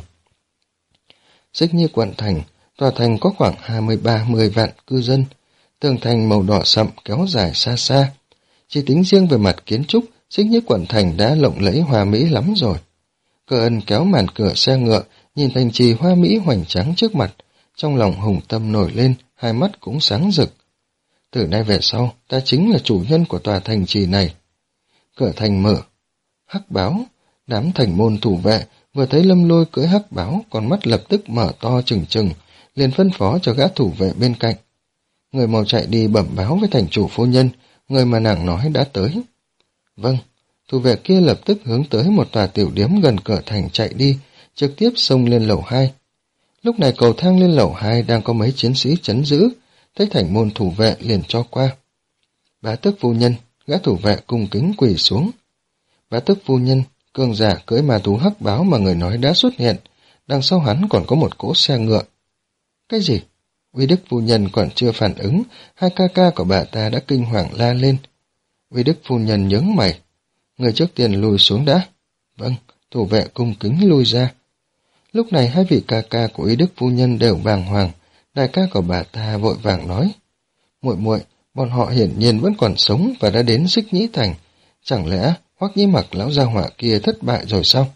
Xích Nhĩ Quận Thành, tòa thành có khoảng hai mươi ba mươi vạn cư dân, tường thành màu đỏ sậm kéo dài xa xa. Chỉ tính riêng về mặt kiến trúc, Xích Nhĩ Quận Thành đã lộng lẫy hoa mỹ lắm rồi. Cơ Ân kéo màn cửa xe ngựa, nhìn thành trì hoa mỹ hoành tráng trước mặt, trong lòng hùng tâm nổi lên, hai mắt cũng sáng rực. Từ nay về sau, ta chính là chủ nhân của tòa thành trì này. Cửa thành mở. Hắc Báo, đám thành môn thủ vệ, vừa thấy Lâm Lôi cưỡi Hắc Báo, con mắt lập tức mở to trừng trừng, liền phân phó cho gã thủ vệ bên cạnh. Người mau chạy đi bẩm báo với thành chủ phu nhân, người mà nàng nói đã tới. Vâng, thủ vệ kia lập tức hướng tới một tòa tiểu điếm gần cửa thành chạy đi, trực tiếp xông lên lầu hai. Lúc này cầu thang lên lầu hai đang có mấy chiến sĩ chấn giữ, thấy thành môn thủ vệ liền cho qua. Bá tước phu nhân, gã thủ vệ cung kính quỳ xuống. Bá tước phu nhân, cường giả cưỡi ma thú hắc báo mà người nói đã xuất hiện, đằng sau hắn còn có một cỗ xe ngựa. Cái gì? Uy Đức phu nhân còn chưa phản ứng, hai ca ca của bà ta đã kinh hoàng la lên. Uy Đức phu nhân nhướng mày. Người trước tiên lùi xuống đã. Vâng, thủ vệ cung kính lui ra. Lúc này hai vị ca ca của Uy Đức phu nhân đều bàng hoàng, đại ca của bà ta vội vàng nói. Muội muội, bọn họ hiển nhiên vẫn còn sống và đã đến Xích Nhĩ Thành. Chẳng lẽ Hoắc Nhĩ Mặc lão gia hỏa kia thất bại rồi sao?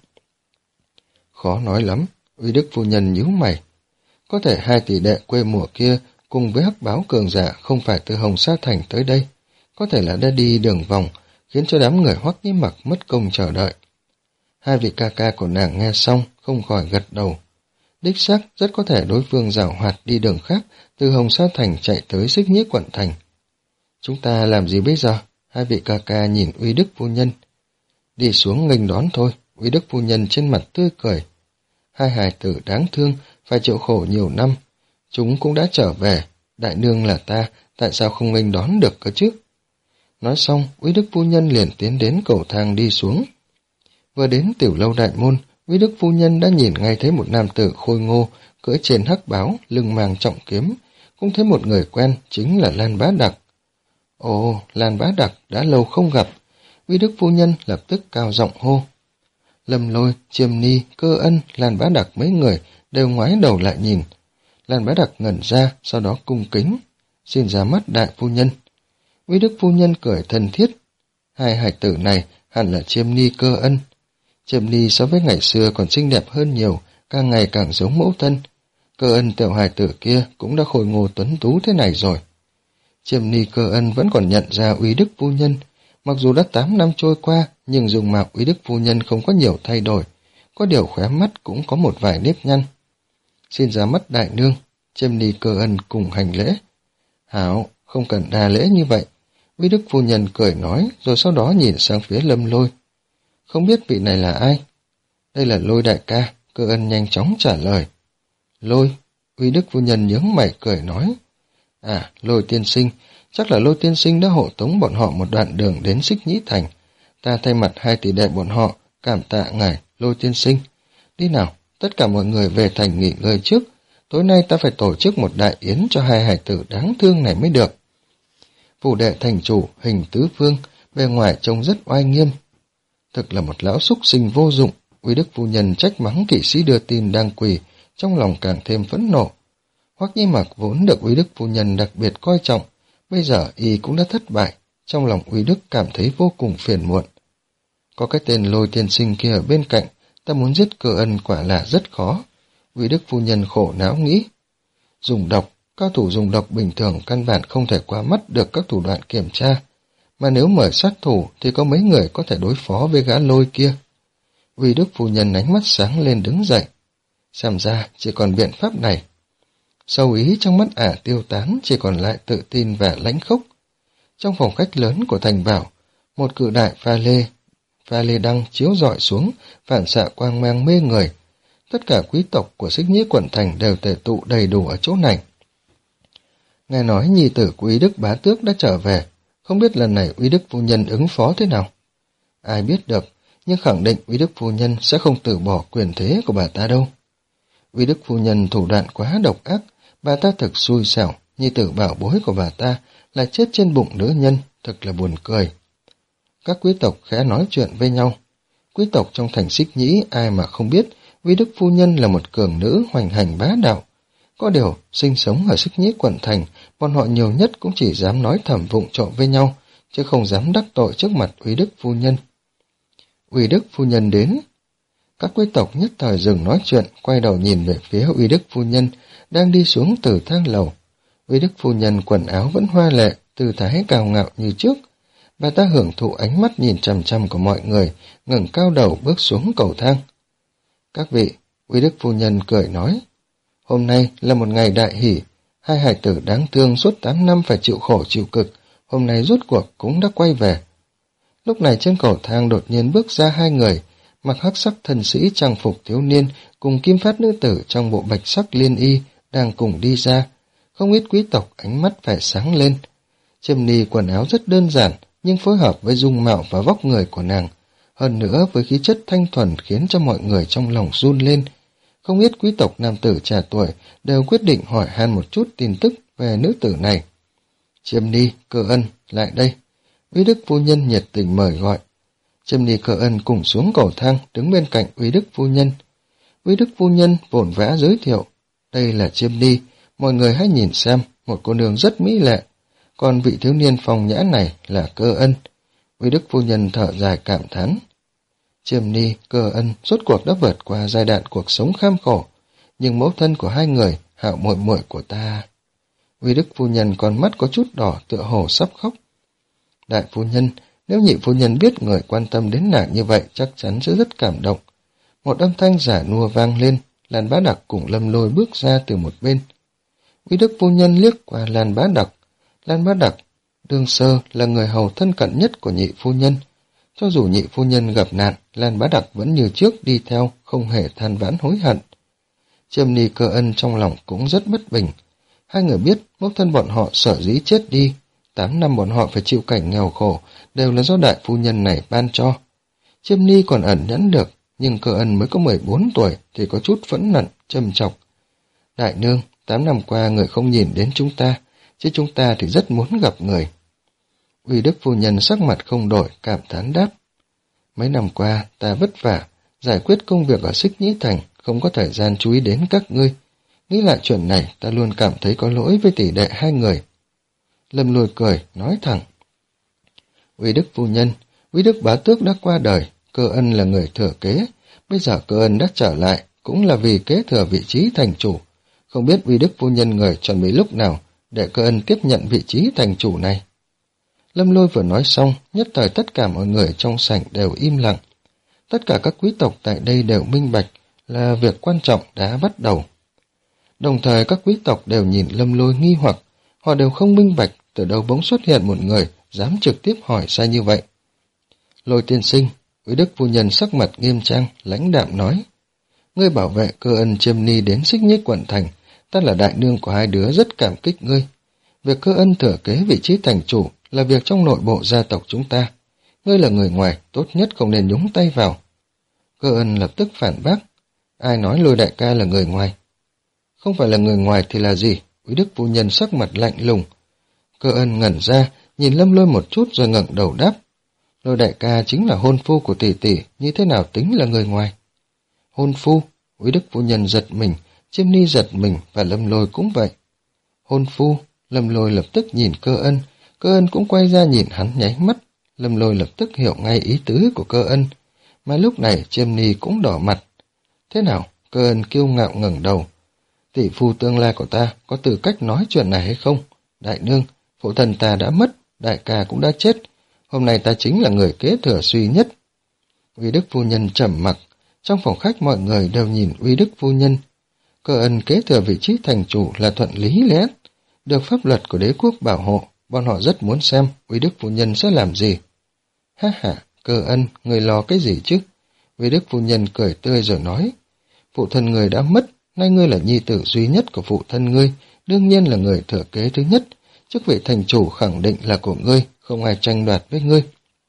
Khó nói lắm, Uy Đức phu nhân nhíu mày. Có thể hai tỷ đệ quê mùa kia cùng với hắc báo cường giả không phải từ Hồng Sa Thành tới đây. Có thể là đã đi đường vòng, khiến cho đám người Hoắc Nhĩ Mặc mất công chờ đợi. Hai vị ca ca của nàng nghe xong, không khỏi gật đầu. Đích xác rất có thể đối phương giảo hoạt đi đường khác, từ Hồng Sa Thành chạy tới Xích Nhĩ quận thành. Chúng ta làm gì bây giờ? Hai vị ca ca nhìn Uy Đức phu nhân. Đi xuống nghênh đón thôi, Uy Đức phu nhân trên mặt tươi cười. Hai hài tử đáng thương, phải chịu khổ nhiều năm. Chúng cũng đã trở về, đại nương là ta, tại sao không nghênh đón được cơ chứ? Nói xong, Uy Đức phu nhân liền tiến đến cầu thang đi xuống. Vừa đến tiểu lâu đại môn, Uy Đức phu nhân đã nhìn ngay thấy một nam tử khôi ngô, cưỡi trên hắc báo, lưng mang trọng kiếm, cũng thấy một người quen, chính là Lan Bá Đặc. Ồ, Lan Bá Đặc đã lâu không gặp. Uy Đức phu nhân lập tức cao giọng hô. Lâm Lôi, Chiêm Ni, Cơ Ân, Lan Bá Đặc mấy người đều ngoái đầu lại nhìn. Lan Bá Đặc ngẩn ra, sau đó cung kính. Xin ra mắt đại phu nhân. Uy Đức phu nhân cười thân thiết. Hai hài tử này hẳn là Chiêm Ni, Cơ Ân. Chiêm Ni so với ngày xưa còn xinh đẹp hơn nhiều, càng ngày càng giống mẫu thân. Cơ Ân tiểu hài tử kia cũng đã khôi ngô tuấn tú thế này rồi. Chiêm Ni Cơ Ân vẫn còn nhận ra Uy Đức phu nhân. Mặc dù đã tám năm trôi qua, nhưng dùng mạo Uy Đức phu nhân không có nhiều thay đổi, có điều khóe mắt cũng có một vài nếp nhăn. Xin ra mắt đại nương, Chiêm Ni Cơ Ân cùng hành lễ. Hảo, không cần đa lễ như vậy. Uy Đức phu nhân cười nói, rồi sau đó nhìn sang phía Lâm Lôi. Không biết vị này là ai? Đây là Lôi đại ca, Cơ Ân nhanh chóng trả lời. Lôi, Uy Đức phu nhân nhướng mày cười nói. À, Lôi tiên sinh, chắc là Lôi tiên sinh đã hộ tống bọn họ một đoạn đường đến Xích Nhĩ Thành. Ta thay mặt hai tỷ đệ bọn họ, cảm tạ ngài, Lôi tiên sinh. Đi nào, tất cả mọi người về thành nghỉ ngơi trước. Tối nay ta phải tổ chức một đại yến cho hai hài tử đáng thương này mới được. Phủ đệ thành chủ, hình tứ phương, bề ngoài trông rất oai nghiêm. Thực là một lão súc sinh vô dụng. Uy Đức phu nhân trách mắng kỵ sĩ đưa tin đang quỳ, trong lòng càng thêm phẫn nộ. Hoắc Nhĩ Mặc vốn được Uy Đức phu nhân đặc biệt coi trọng, bây giờ y cũng đã thất bại, trong lòng Uy Đức cảm thấy vô cùng phiền muộn. Có cái tên Lôi tiên sinh kia ở bên cạnh, ta muốn giết Cơ Ân quả là rất khó. Uy Đức phu nhân khổ não nghĩ. Dùng độc, cao thủ dùng độc bình thường căn bản không thể qua mắt được các thủ đoạn kiểm tra, mà nếu mời sát thủ thì có mấy người có thể đối phó với gã Lôi kia. Uy Đức phu nhân ánh mắt sáng lên đứng dậy. Xem ra chỉ còn biện pháp này. Sâu ý trong mắt ả tiêu tán, chỉ còn lại tự tin và lãnh khốc. Trong phòng khách lớn của thành bảo, một cự đại pha lê, pha lê đăng chiếu rọi xuống, phản xạ quang mang mê người. Tất cả quý tộc của Xích Nhĩ quận thành đều tề tụ đầy đủ ở chỗ này. Nghe nói nhi tử của Uy Đức bá tước đã trở về, không biết lần này Uy Đức phu nhân ứng phó thế nào. Ai biết được, nhưng khẳng định Uy Đức phu nhân sẽ không từ bỏ quyền thế của bà ta đâu. Uy Đức phu nhân thủ đoạn quá độc ác, bà ta thực xui xẻo, nhi tử bảo bối của bà ta lại chết trên bụng nữ nhân, thật là buồn cười. Các quý tộc khẽ nói chuyện với nhau. Quý tộc trong thành Xích Nhĩ ai mà không biết Uy Đức phu nhân là một cường nữ hoành hành bá đạo. Có điều, sinh sống ở Xích Nhĩ quận thành, bọn họ nhiều nhất cũng chỉ dám nói thầm vụng trộm với nhau, chứ không dám đắc tội trước mặt Uy Đức phu nhân. Uy Đức phu nhân đến. Các quý tộc nhất thời dừng nói chuyện, quay đầu nhìn về phía Uy Đức phu nhân đang đi xuống từ thang lầu. Uy Đức phu nhân quần áo vẫn hoa lệ, tư thái cao ngạo như trước. Bà ta hưởng thụ ánh mắt nhìn chằm chằm của mọi người, ngẩng cao đầu bước xuống cầu thang. Các vị, Uy Đức phu nhân cười nói, hôm nay là một ngày đại hỷ, hai hài tử đáng thương suốt tám năm phải chịu khổ chịu cực, hôm nay rốt cuộc cũng đã quay về. Lúc này trên cầu thang đột nhiên bước ra hai người, mặc hắc sắc thần sĩ trang phục thiếu niên cùng kim phát nữ tử trong bộ bạch sắc liên y đang cùng đi ra. Không ít quý tộc ánh mắt phải sáng lên. Chiêm Ni quần áo rất đơn giản nhưng phối hợp với dung mạo và vóc người của nàng, hơn nữa với khí chất thanh thuần khiến cho mọi người trong lòng run lên. Không ít quý tộc nam tử trẻ tuổi đều quyết định hỏi han một chút tin tức về nữ tử này. Chiêm Ni, Cơ Ân, lại đây. Uy Đức phu nhân nhiệt tình mời gọi. Chiêm Ni Cơ Ân cùng xuống cầu thang đứng bên cạnh Uy Đức phu nhân. Uy Đức phu nhân vội vã giới thiệu. Đây là Chiêm Ni, mọi người hãy nhìn xem, một cô nương rất mỹ lệ. Còn vị thiếu niên phong nhã này là Cơ Ân. Uy Đức phu nhân thở dài cảm thán. Chiêm Ni, Cơ Ân rốt cuộc đã vượt qua giai đoạn cuộc sống kham khổ, nhưng mẫu thân của hai người, Hạo muội muội của ta. Uy Đức phu nhân con mắt có chút đỏ tựa hồ sắp khóc. Đại phu nhân, nếu nhị phu nhân biết người quan tâm đến nàng như vậy chắc chắn sẽ rất cảm động. Một âm thanh giả nua vang lên, Lan Bá Đặc cùng Lâm Lôi bước ra từ một bên. Uy Đức phu nhân liếc qua Lan Bá Đặc. Lan Bá Đặc, đương sơ là người hầu thân cận nhất của nhị phu nhân. Cho dù nhị phu nhân gặp nạn, Lan Bá Đặc vẫn như trước đi theo, không hề than vãn hối hận. Chiêm Ni Cơ Ân trong lòng cũng rất bất bình. Hai người biết mẫu thân bọn họ sở dĩ chết đi, tám năm bọn họ phải chịu cảnh nghèo khổ, đều là do đại phu nhân này ban cho. Chiêm Ni còn ẩn nhẫn được, nhưng Cơ Ân mới có mười bốn tuổi thì có chút phẫn nộ, châm chọc. Đại nương, tám năm qua người không nhìn đến chúng ta, chứ chúng ta thì rất muốn gặp người. Uy Đức phu nhân sắc mặt không đổi, cảm thán đáp. Mấy năm qua ta vất vả, giải quyết công việc ở Xích Nhĩ Thành, không có thời gian chú ý đến các ngươi. Nghĩ lại chuyện này, ta luôn cảm thấy có lỗi với tỷ đệ hai người. Lâm Lôi cười, nói thẳng. Uy Đức phu nhân, Uy Đức bá tước đã qua đời, Cơ Ân là người thừa kế. Bây giờ Cơ Ân đã trở lại, cũng là vì kế thừa vị trí thành chủ. Không biết Uy Đức phu nhân người chuẩn bị lúc nào để Cơ Ân tiếp nhận vị trí thành chủ này. Lâm Lôi vừa nói xong, nhất thời tất cả mọi người trong sảnh đều im lặng. Tất cả các quý tộc tại đây đều minh bạch là việc quan trọng đã bắt đầu. Đồng thời các quý tộc đều nhìn Lâm Lôi nghi hoặc, họ đều không minh bạch từ đâu bỗng xuất hiện một người dám trực tiếp hỏi sai như vậy. Lôi tiên sinh, Uy Đức phu nhân sắc mặt nghiêm trang, lãnh đạm nói. Ngươi bảo vệ Cơ Ân Chiêm Ni đến Xích Nhĩ quận thành, ta là đại nương của hai đứa rất cảm kích ngươi. Việc Cơ Ân thừa kế vị trí thành chủ là việc trong nội bộ gia tộc chúng ta. Ngươi là người ngoài, tốt nhất không nên nhúng tay vào. Cơ Ân lập tức phản bác. Ai nói Lôi đại ca là người ngoài? Không phải là người ngoài thì là gì? Uy Đức phu nhân sắc mặt lạnh lùng. Cơ Ân ngẩn ra, nhìn Lâm Lôi một chút rồi ngẩng đầu đáp. Lôi đại ca chính là hôn phu của tỷ tỷ, như thế nào tính là người ngoài? Hôn phu? Uy Đức phu nhân giật mình, Chiêm Ni giật mình và Lâm Lôi cũng vậy. Hôn phu? Lâm Lôi lập tức nhìn Cơ Ân, Cơ Ân cũng quay ra nhìn hắn nháy mắt. Lâm Lôi lập tức hiểu ngay ý tứ của Cơ Ân, mà lúc này Chiêm Ni cũng đỏ mặt. Thế nào? Cơ Ân kiêu ngạo ngẩng đầu. Tỷ phu tương lai của ta có tư cách nói chuyện này hay không? Đại nương, phụ thân ta đã mất, đại ca cũng đã chết, hôm nay ta chính là người kế thừa duy nhất. Uy Đức phu nhân trầm mặc, trong phòng khách mọi người đều nhìn Uy Đức phu nhân. Cơ Ân kế thừa vị trí thành chủ là thuận lý lẽ, được pháp luật của đế quốc bảo hộ, bọn họ rất muốn xem Uy Đức phu nhân sẽ làm gì. Ha ha, Cơ Ân, người lo cái gì chứ? Uy Đức phu nhân cười tươi rồi nói, phụ thân người đã mất, nay ngươi là nhi tử duy nhất của phụ thân ngươi, đương nhiên là người thừa kế thứ nhất, chức vị thành chủ khẳng định là của ngươi, không ai tranh đoạt với ngươi.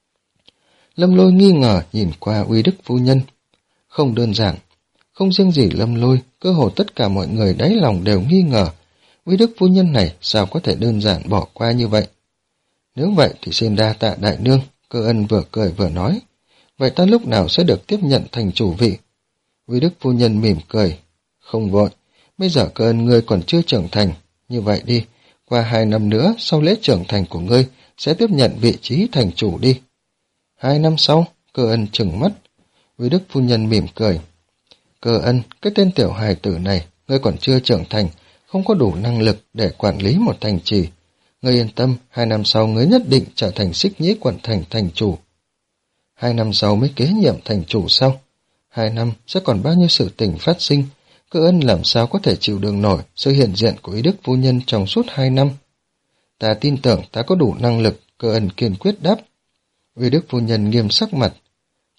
Lâm Lôi nghi ngờ nhìn qua Uy Đức phu nhân. Không đơn giản, không riêng gì Lâm Lôi, cơ hồ tất cả mọi người đáy lòng đều nghi ngờ, Uy Đức phu nhân này sao có thể đơn giản bỏ qua như vậy. Nếu vậy thì xin đa tạ đại nương, Cơ Ân vừa cười vừa nói. Vậy ta lúc nào sẽ được tiếp nhận thành chủ vị? Uy Đức phu nhân mỉm cười. Không vội, bây giờ Cơ Ân ngươi còn chưa trưởng thành. Như vậy đi, qua hai năm nữa sau lễ trưởng thành của ngươi sẽ tiếp nhận vị trí thành chủ đi. Hai năm sau, Cơ Ân trừng mắt. Uy Đức phu nhân mỉm cười. Cơ Ân, cái tên tiểu hài tử này, ngươi còn chưa trưởng thành, không có đủ năng lực để quản lý một thành trì. Ngươi yên tâm, hai năm sau ngươi nhất định trở thành Xích Nhĩ quận thành thành chủ. Hai năm sau mới kế nhiệm thành chủ sau. Hai năm sẽ còn bao nhiêu sự tình phát sinh, Cơ Ân làm sao có thể chịu đựng nổi sự hiện diện của Uy Đức phu nhân trong suốt hai năm. Ta tin tưởng ta có đủ năng lực, Cơ Ân kiên quyết đáp. Uy Đức phu nhân nghiêm sắc mặt.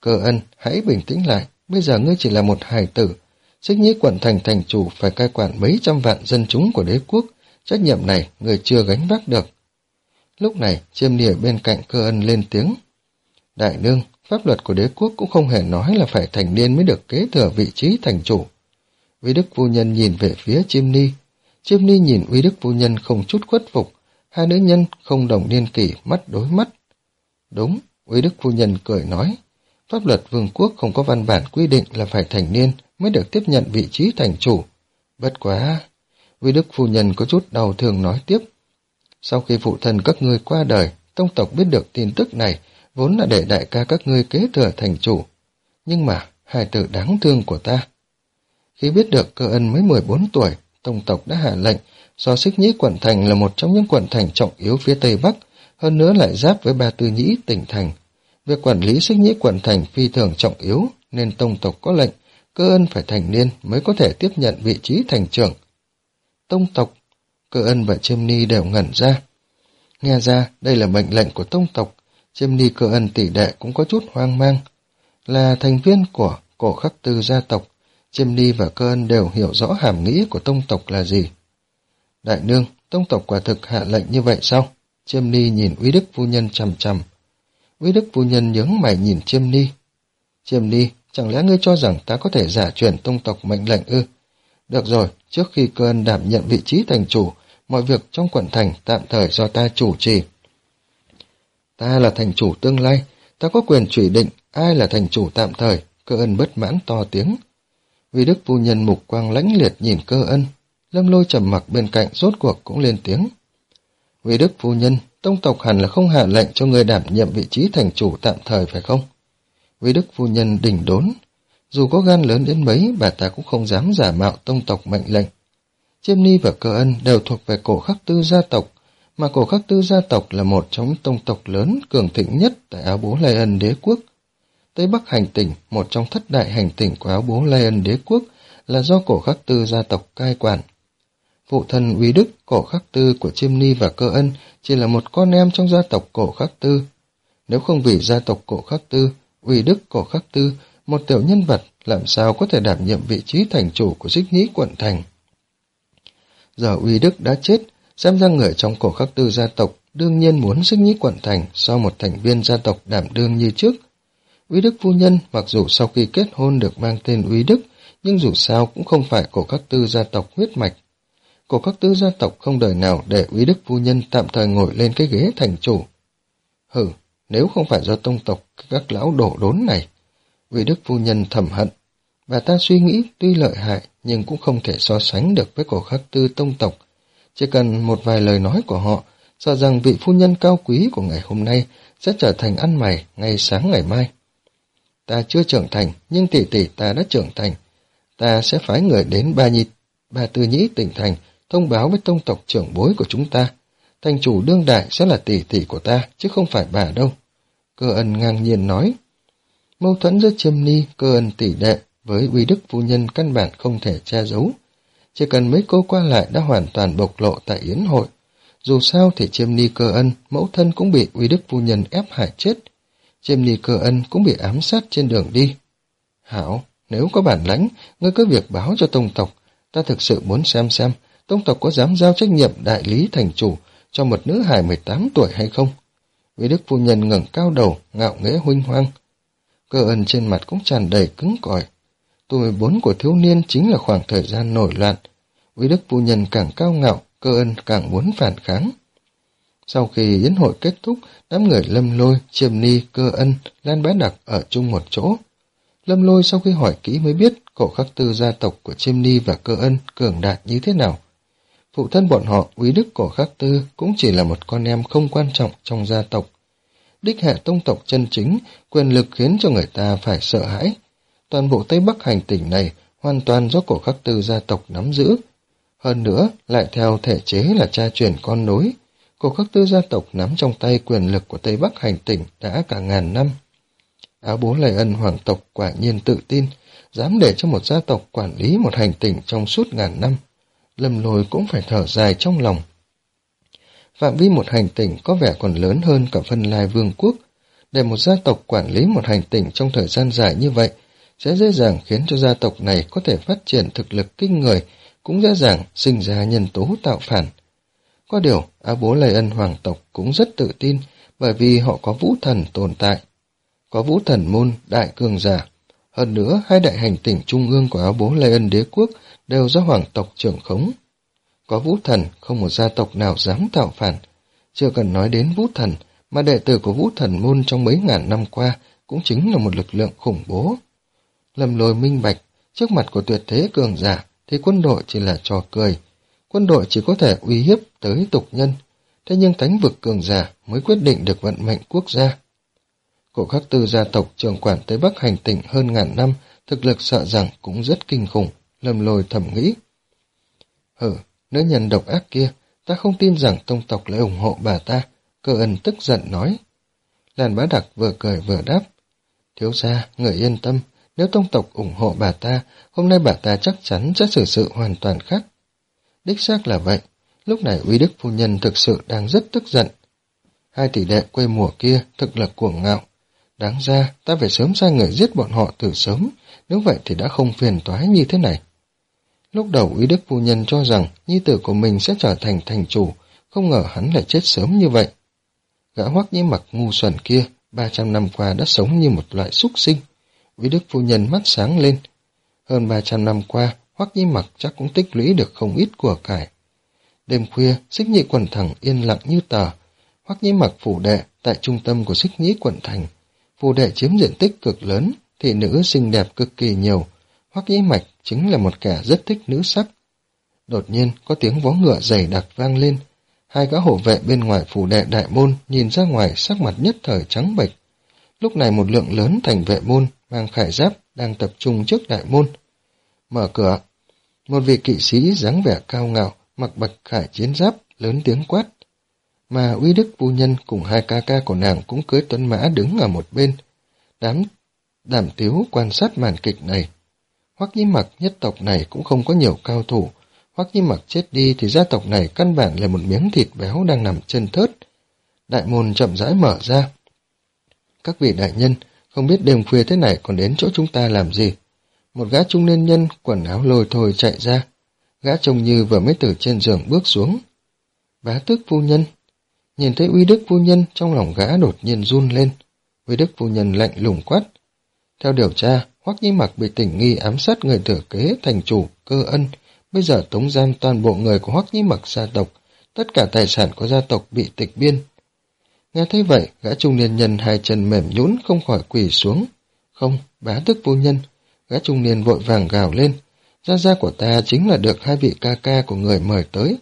Cơ Ân, hãy bình tĩnh lại, bây giờ ngươi chỉ là một hài tử. Xích Nhĩ quận thành thành chủ phải cai quản mấy trăm vạn dân chúng của đế quốc, trách nhiệm này người chưa gánh vác được. Lúc này, Chiêm Ni ở bên cạnh Cơ Ân lên tiếng. Đại nương, pháp luật của đế quốc cũng không hề nói là phải thành niên mới được kế thừa vị trí thành chủ. Uy Đức phu nhân nhìn về phía Chiêm Ni. Chiêm Ni nhìn Uy Đức phu nhân không chút khuất phục, hai nữ nhân không đồng niên kỷ mắt đối mắt. Đúng, Uy Đức phu nhân cười nói, pháp luật vương quốc không có văn bản quy định là phải thành niên mới được tiếp nhận vị trí thành chủ. Bất quá, Uy Đức phu nhân có chút đau thương nói tiếp. Sau khi phụ thân các ngươi qua đời, tông tộc biết được tin tức này, vốn là để đại ca các ngươi kế thừa thành chủ. Nhưng mà, hài tử đáng thương của ta. Khi biết được Cơ Ân mới mười bốn tuổi, tông tộc đã hạ lệnh, do Xích Nhĩ quận thành là một trong những quận thành trọng yếu phía Tây Bắc, hơn nữa lại giáp với Ba Tư Nhĩ tỉnh thành. Việc quản lý Xích Nhĩ quận thành phi thường trọng yếu, nên tông tộc có lệnh, Cơ Ân phải thành niên mới có thể tiếp nhận vị trí thành trưởng. Tông tộc, Cơ Ân và Chiêm Ni đều ngẩn ra. Nghe ra đây là mệnh lệnh của tông tộc, Chiêm Ni Cơ Ân tỷ đệ cũng có chút hoang mang. Là thành viên của Cổ Khắc Tư gia tộc, Chiêm Ni và Cơ Ân đều hiểu rõ hàm nghĩa của tông tộc là gì. Đại nương, tông tộc quả thực hạ lệnh như vậy sao? Chiêm Ni nhìn Uy Đức phu nhân chằm chằm. Uy Đức phu nhân nhướng mày nhìn Chiêm Ni. Chiêm Ni, chẳng lẽ ngươi cho rằng ta có thể giả truyền tông tộc mệnh lệnh ư? Được rồi, trước khi Cơ Ân đảm nhận vị trí thành chủ, mọi việc trong quận thành tạm thời do ta chủ trì. Ta là thành chủ tương lai, ta có quyền chỉ định ai là thành chủ tạm thời. Cơ Ân bất mãn to tiếng. Uy Đức phu nhân mục quang lãnh liệt nhìn Cơ Ân. Lâm Lôi trầm mặc bên cạnh rốt cuộc cũng lên tiếng. Uy Đức phu nhân, tông tộc hẳn là không hạ lệnh cho người đảm nhiệm vị trí thành chủ tạm thời phải không? Uy Đức phu nhân đỉnh đốn. Dù có gan lớn đến mấy, bà ta cũng không dám giả mạo tông tộc mệnh lệnh. Chiêm Ni và Cơ Ân đều thuộc về Cổ Khắc Tư gia tộc, mà Cổ Khắc Tư gia tộc là một trong những tông tộc lớn cường thịnh nhất tại Áo Bố Lai Ân đế quốc. Tây Bắc hành tỉnh, một trong thất đại hành tỉnh của Áo Bố Lai Ân đế quốc, là do Cổ Khắc Tư gia tộc cai quản. Phụ thân Uy Đức, Cổ Khắc Tư của Chiêm Ni và Cơ Ân chỉ là một con em trong gia tộc Cổ Khắc Tư. Nếu không vì gia tộc Cổ Khắc Tư, Uy Đức Cổ Khắc Tư, một tiểu nhân vật làm sao có thể đảm nhiệm vị trí thành chủ của Xích Nhĩ quận thành. Giờ Uy Đức đã chết, xem ra người trong Cổ Khắc Tư gia tộc đương nhiên muốn Xích Nhĩ quận thành do một thành viên gia tộc đảm đương như trước. Uy Đức phu nhân mặc dù sau khi kết hôn được mang tên Uy Đức, nhưng dù sao cũng không phải Cổ Khắc Tư gia tộc huyết mạch. Cổ Khắc Tư gia tộc không đời nào để Uy Đức phu nhân tạm thời ngồi lên cái ghế thành chủ. Hừ, nếu không phải do tông tộc các lão đổ đốn này. Uy Đức phu nhân thầm hận. Bà ta suy nghĩ tuy lợi hại nhưng cũng không thể so sánh được với Cổ Khắc Tư tông tộc. Chỉ cần một vài lời nói của họ, sợ rằng vị phu nhân cao quý của ngày hôm nay sẽ trở thành ăn mày ngay sáng ngày mai. Ta chưa trưởng thành, nhưng tỷ tỷ ta đã trưởng thành. Ta sẽ phái người đến Ba Nhị, Ba Tư Nhĩ tỉnh thành, thông báo với tông tộc trưởng bối của chúng ta. Thành chủ đương đại sẽ là tỷ tỷ của ta, chứ không phải bà đâu. Cơ Ân ngang nhiên nói. Mâu thuẫn giữa Chiêm Ni, Cơ Ân tỷ đệ với Uy Đức phu nhân căn bản không thể che giấu. Chỉ cần mấy câu qua lại đã hoàn toàn bộc lộ tại yến hội. Dù sao thì Chiêm Ni Cơ Ân, mẫu thân cũng bị Uy Đức phu nhân ép hại chết. Chiêm Ni Cơ Ân cũng bị ám sát trên đường đi. Hảo, nếu có bản lãnh, ngươi có việc báo cho tông tộc. Ta thực sự muốn xem xem, tông tộc có dám giao trách nhiệm đại lý thành chủ cho một nữ hài mười tám tuổi hay không? Uy Đức phu nhân ngẩng cao đầu, ngạo nghễ huênh hoang. Cơ Ân trên mặt cũng tràn đầy cứng cỏi. Tuổi mười bốn của thiếu niên chính là khoảng thời gian nổi loạn. Uy Đức phu nhân càng cao ngạo, Cơ Ân càng muốn phản kháng. Sau khi yến hội kết thúc, đám người Lâm Lôi, Chiêm Ni, Cơ Ân, Lan Bá Đặc ở chung một chỗ. Lâm Lôi sau khi hỏi kỹ mới biết Cổ Khắc Tư gia tộc của Chiêm Ni và Cơ Ân cường đại như thế nào. Phụ thân bọn họ, Uy Đức Cổ Khắc Tư, cũng chỉ là một con em không quan trọng trong gia tộc. Đích hệ tông tộc chân chính, quyền lực khiến cho người ta phải sợ hãi. Toàn bộ Tây Bắc hành tỉnh này hoàn toàn do Cổ Khắc Tư gia tộc nắm giữ. Hơn nữa, lại theo thể chế là cha truyền con nối. Cổ Khắc Tư gia tộc nắm trong tay quyền lực của Tây Bắc hành tỉnh đã cả ngàn năm. Áo Bố Lai Ân hoàng tộc quả nhiên tự tin, dám để cho một gia tộc quản lý một hành tỉnh trong suốt ngàn năm. Lâm Lôi cũng phải thở dài trong lòng. Phạm vi một hành tỉnh có vẻ còn lớn hơn cả Phân Lai Vương quốc. Để một gia tộc quản lý một hành tinh trong thời gian dài như vậy, sẽ dễ dàng khiến cho gia tộc này có thể phát triển thực lực kinh người, cũng dễ dàng sinh ra nhân tố tạo phản. Có điều, Á Bố Lây Ân hoàng tộc cũng rất tự tin, bởi vì họ có vũ thần tồn tại. Có vũ thần môn, đại cường giả. Hơn nữa, hai đại hành tinh trung ương của Á Bố Lây Ân đế quốc đều do hoàng tộc trưởng khống. Có vũ thần, không một gia tộc nào dám tạo phản. Chưa cần nói đến vũ thần, mà đệ tử của vũ thần môn trong mấy ngàn năm qua cũng chính là một lực lượng khủng bố. Lâm Lôi minh bạch, trước mặt của tuyệt thế cường giả thì quân đội chỉ là trò cười. Quân đội chỉ có thể uy hiếp tới tục nhân, thế nhưng thánh vực cường giả mới quyết định được vận mệnh quốc gia. Cổ Khắc Tư gia tộc trưởng quản Tây Bắc hành tinh hơn ngàn năm, thực lực sợ rằng cũng rất kinh khủng, Lâm Lôi thầm nghĩ. Hử, nữ nhân độc ác kia, ta không tin rằng tông tộc lại ủng hộ bà ta, Cơ Ân tức giận nói. Lan Bá Đặc vừa cười vừa đáp. Thiếu gia, người yên tâm, nếu tông tộc ủng hộ bà ta, hôm nay bà ta chắc chắn sẽ xử sự hoàn toàn khác. Đích xác là vậy, lúc này Uy Đức phu nhân thực sự đang rất tức giận. Hai tỷ đệ quê mùa kia thực là cuồng ngạo. Đáng ra, ta phải sớm sai người giết bọn họ từ sớm, nếu vậy thì đã không phiền toái như thế này. Lúc đầu Uy Đức phu nhân cho rằng nhi tử của mình sẽ trở thành thành chủ, không ngờ hắn lại chết sớm như vậy. Gã Hoắc Nhĩ Mặc ngu xuẩn kia, ba trăm năm qua đã sống như một loại súc sinh. Uy Đức phu nhân mắt sáng lên. Hơn ba trăm năm qua, Hoắc Nhĩ Mặc chắc cũng tích lũy được không ít của cải. Đêm khuya, Xích Nhị quận thành yên lặng như tờ. Hoắc Nhĩ Mặc phủ đệ tại trung tâm của Xích Nhị quận thành. Phủ đệ chiếm diện tích cực lớn, thị nữ xinh đẹp cực kỳ nhiều. Hoắc Nhĩ Mặc chính là một kẻ rất thích nữ sắc. Đột nhiên có tiếng vó ngựa dày đặc vang lên. Hai gã hộ vệ bên ngoài phủ đệ đại môn nhìn ra ngoài, sắc mặt nhất thời trắng bệch. Lúc này một lượng lớn thành vệ môn mang khải giáp đang tập trung trước đại môn. Mở cửa. Một vị kỵ sĩ dáng vẻ cao ngạo, mặc bạch khải chiến giáp, lớn tiếng quát. Mà Uy Đức phu nhân cùng hai ca ca của nàng cũng cưỡi tuấn mã đứng ở một bên. Đám đảm tiếu quan sát màn kịch này. Hoắc Nhĩ Mặc nhất tộc này cũng không có nhiều cao thủ. Hoắc Nhĩ Mặc chết đi thì gia tộc này căn bản là một miếng thịt béo đang nằm chân thớt. Đại môn chậm rãi mở ra. Các vị đại nhân, không biết đêm khuya thế này còn đến chỗ chúng ta làm gì? Một gã trung niên nhân quần áo lôi thôi chạy ra. Gã trông như vừa mới từ trên giường bước xuống. Bá tước phu nhân. Nhìn thấy Uy Đức phu nhân, trong lòng gã đột nhiên run lên. Uy Đức phu nhân lạnh lùng quát. Theo điều tra, Hoắc Nhĩ Mặc bị tình nghi ám sát người thừa kế thành chủ Cơ Ân. Bây giờ tống giam toàn bộ người của Hoắc Nhĩ Mặc gia tộc. Tất cả tài sản của gia tộc bị tịch biên. Nghe thấy vậy, gã trung niên nhân hai chân mềm nhũn không khỏi quỳ xuống. Không, bá tước phu nhân. Gã trung niên vội vàng gào lên. Gia gia của ta chính là được hai vị ca ca của người mời tới.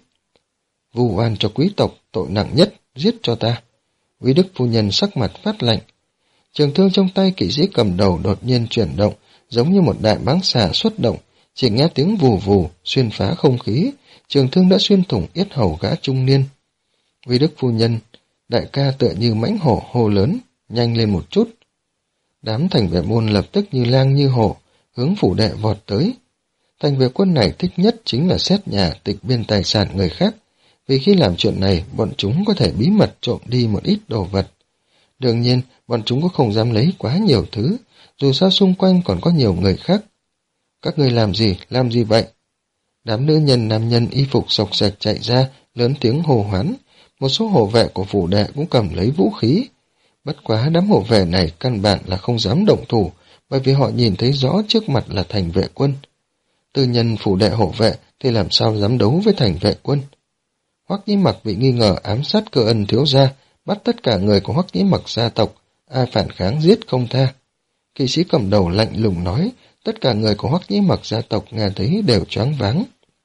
Vu oan cho quý tộc, tội nặng nhất, giết cho ta. Uy Đức phu nhân sắc mặt phát lạnh. Trường thương trong tay kỵ sĩ cầm đầu đột nhiên chuyển động, giống như một đại báng xà xuất động. Chỉ nghe tiếng vù vù, xuyên phá không khí, trường thương đã xuyên thủng yết hầu gã trung niên. Uy Đức phu nhân, đại ca tựa như mãnh hổ hô lớn, nhanh lên một chút. Đám thành vệ môn lập tức như lang như hổ, hướng phủ đệ vọt tới. Thành vệ quân này thích nhất chính là xét nhà tịch biên tài sản người khác, vì khi làm chuyện này, bọn chúng có thể bí mật trộm đi một ít đồ vật. Đương nhiên, bọn chúng cũng không dám lấy quá nhiều thứ, dù sao xung quanh còn có nhiều người khác. Các người làm gì, làm gì vậy? Đám nữ nhân nam nhân y phục sộc sạch chạy ra, lớn tiếng hô hoán. Một số hộ vệ của phủ đệ cũng cầm lấy vũ khí. Bất quá đám hộ vệ này căn bản là không dám động thủ, bởi vì họ nhìn thấy rõ trước mặt là thành vệ quân. Tư nhân phủ đệ hộ vệ thì làm sao dám đấu với thành vệ quân? Hoắc Nhĩ Mặc bị nghi ngờ ám sát Cơ Ân thiếu gia, bắt tất cả người của Hoắc Nhĩ Mặc gia tộc, ai phản kháng giết không tha. Kỵ sĩ cầm đầu lạnh lùng nói, tất cả người của Hoắc Nhĩ Mặc gia tộc nghe thấy đều choáng váng.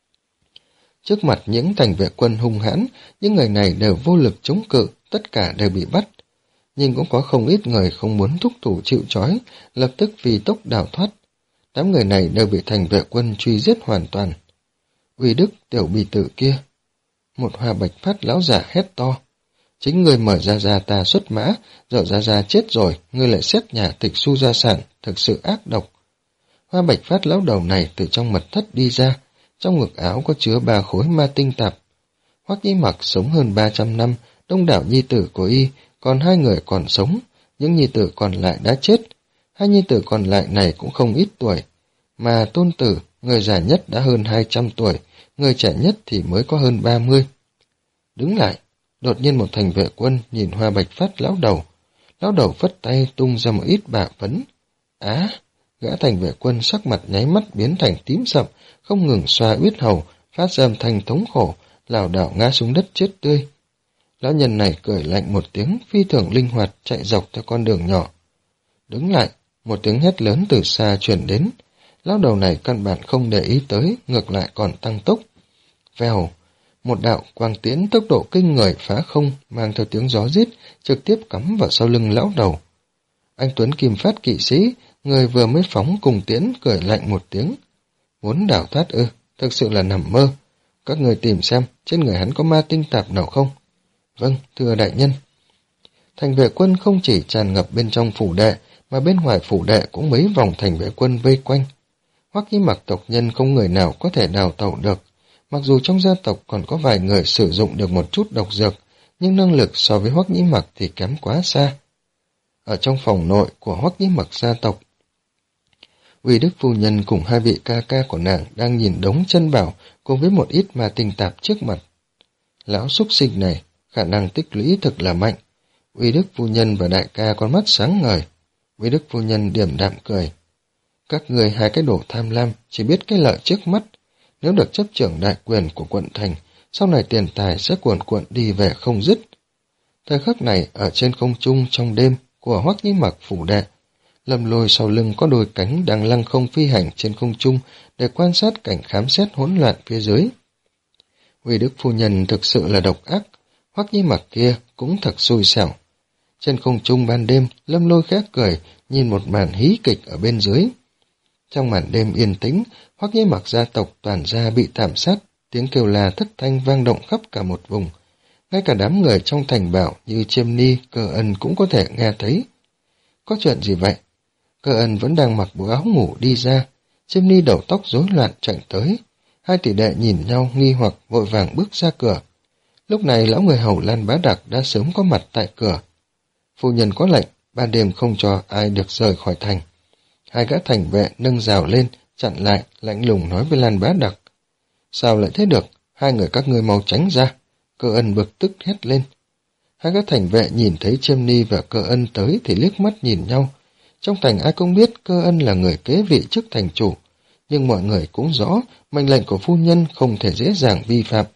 Trước mặt những thành vệ quân hung hãn, những người này đều vô lực chống cự, tất cả đều bị bắt. Nhưng cũng có không ít người không muốn thúc thủ chịu trói, lập tức vì tốc đào thoát. Đám người này đều bị thành vệ quân truy giết hoàn toàn. Uy Đức tiểu bì tử kia. Một Hoa Bạch Phát lão giả hét to. Chính ngươi mời ra ra ta xuất mã, giờ ra ra chết rồi, ngươi lại xét nhà tịch su gia sản, thực sự ác độc. Hoa Bạch Phát lão đầu này từ trong mật thất đi ra, trong ngực áo có chứa ba khối ma tinh tạp. Hoắc Nhĩ Mặc sống hơn ba trăm năm, đông đảo nhi tử của y, còn hai người còn sống, những nhi tử còn lại đã chết. Hai nhi tử còn lại này cũng không ít tuổi, mà tôn tử, người già nhất đã hơn hai trăm tuổi, người trẻ nhất thì mới có hơn ba mươi. Đứng lại, đột nhiên một thành vệ quân nhìn Hoa Bạch Phát lão đầu. Lão đầu phất tay tung ra một ít bạ phấn. Á, gã thành vệ quân sắc mặt nháy mắt biến thành tím sậm, không ngừng xoa yết hầu, phát ra âm thanh thống khổ, lảo đảo ngã xuống đất chết tươi. Lão nhân này cười lạnh một tiếng, phi thường linh hoạt chạy dọc theo con đường nhỏ. Đứng lại, một tiếng hét lớn từ xa truyền đến. Lão đầu này căn bản không để ý tới, ngược lại còn tăng tốc. Vèo, một đạo quang tiễn tốc độ kinh người phá không, mang theo tiếng gió rít, trực tiếp cắm vào sau lưng lão đầu. Anh Tuấn Kim Phát kỵ sĩ, người vừa mới phóng cùng tiễn, cười lạnh một tiếng. Muốn đảo thoát ư, thực sự là nằm mơ. Các người tìm xem, trên người hắn có ma tinh tạp nào không? Vâng, thưa đại nhân. Thành vệ quân không chỉ tràn ngập bên trong phủ đệ, mà bên ngoài phủ đệ cũng mấy vòng thành vệ quân vây quanh. Hoắc Nhĩ Mặc tộc nhân không người nào có thể đào tẩu được. Mặc dù trong gia tộc còn có vài người sử dụng được một chút độc dược, nhưng năng lực so với Hoắc Nhĩ Mặc thì kém quá xa. Ở trong phòng nội của Hoắc Nhĩ Mặc gia tộc, Uy Đức phu nhân cùng hai vị ca ca của nàng đang nhìn đống chân bảo cùng với một ít ma tinh tạp trước mặt. Lão súc sinh này, khả năng tích lũy thực là mạnh. Uy Đức phu nhân và đại ca con mắt sáng ngời. Uy Đức phu nhân điềm đạm cười. Các người hai cái đồ tham lam, chỉ biết cái lợi trước mắt. Nếu được chấp trưởng đại quyền của quận thành, sau này tiền tài sẽ cuồn cuộn đi về không dứt. Thời khắc này, ở trên không trung trong đêm của Hoắc Nhĩ Mặc phủ đệ, Lâm Lôi sau lưng có đôi cánh đang lăng không phi hành trên không trung để quan sát cảnh khám xét hỗn loạn phía dưới. Uy Đức phu nhân thực sự là độc ác, Hoắc Nhĩ Mặc kia cũng thật xui xẻo. Trên không trung ban đêm, Lâm Lôi khẽ cười, nhìn một màn hí kịch ở bên dưới. Trong màn đêm yên tĩnh, Hoắc Nhĩ Mặc gia tộc toàn gia bị thảm sát, tiếng kêu la thất thanh vang động khắp cả một vùng. Ngay cả đám người trong thành bảo như Chiêm Ni, Cơ Ân cũng có thể nghe thấy. Có chuyện gì vậy? Cơ Ân vẫn đang mặc bộ áo ngủ đi ra, Chiêm Ni đầu tóc rối loạn chạy tới. Hai tỷ đệ nhìn nhau nghi hoặc vội vàng bước ra cửa. Lúc này lão người hầu Lan Bá Đặc đã sớm có mặt tại cửa. Phu nhân có lệnh, ban đêm không cho ai được rời khỏi thành. Hai gã thành vệ nâng rào lên, chặn lại, lạnh lùng nói với Lan Bá Đặc. Sao lại thế được? Hai người các ngươi mau tránh ra. Cơ Ân bực tức hét lên. Hai gã thành vệ nhìn thấy Chiêm Ni và Cơ Ân tới thì liếc mắt nhìn nhau. Trong thành ai cũng biết Cơ Ân là người kế vị chức thành chủ, nhưng mọi người cũng rõ mệnh lệnh của phu nhân không thể dễ dàng vi phạm.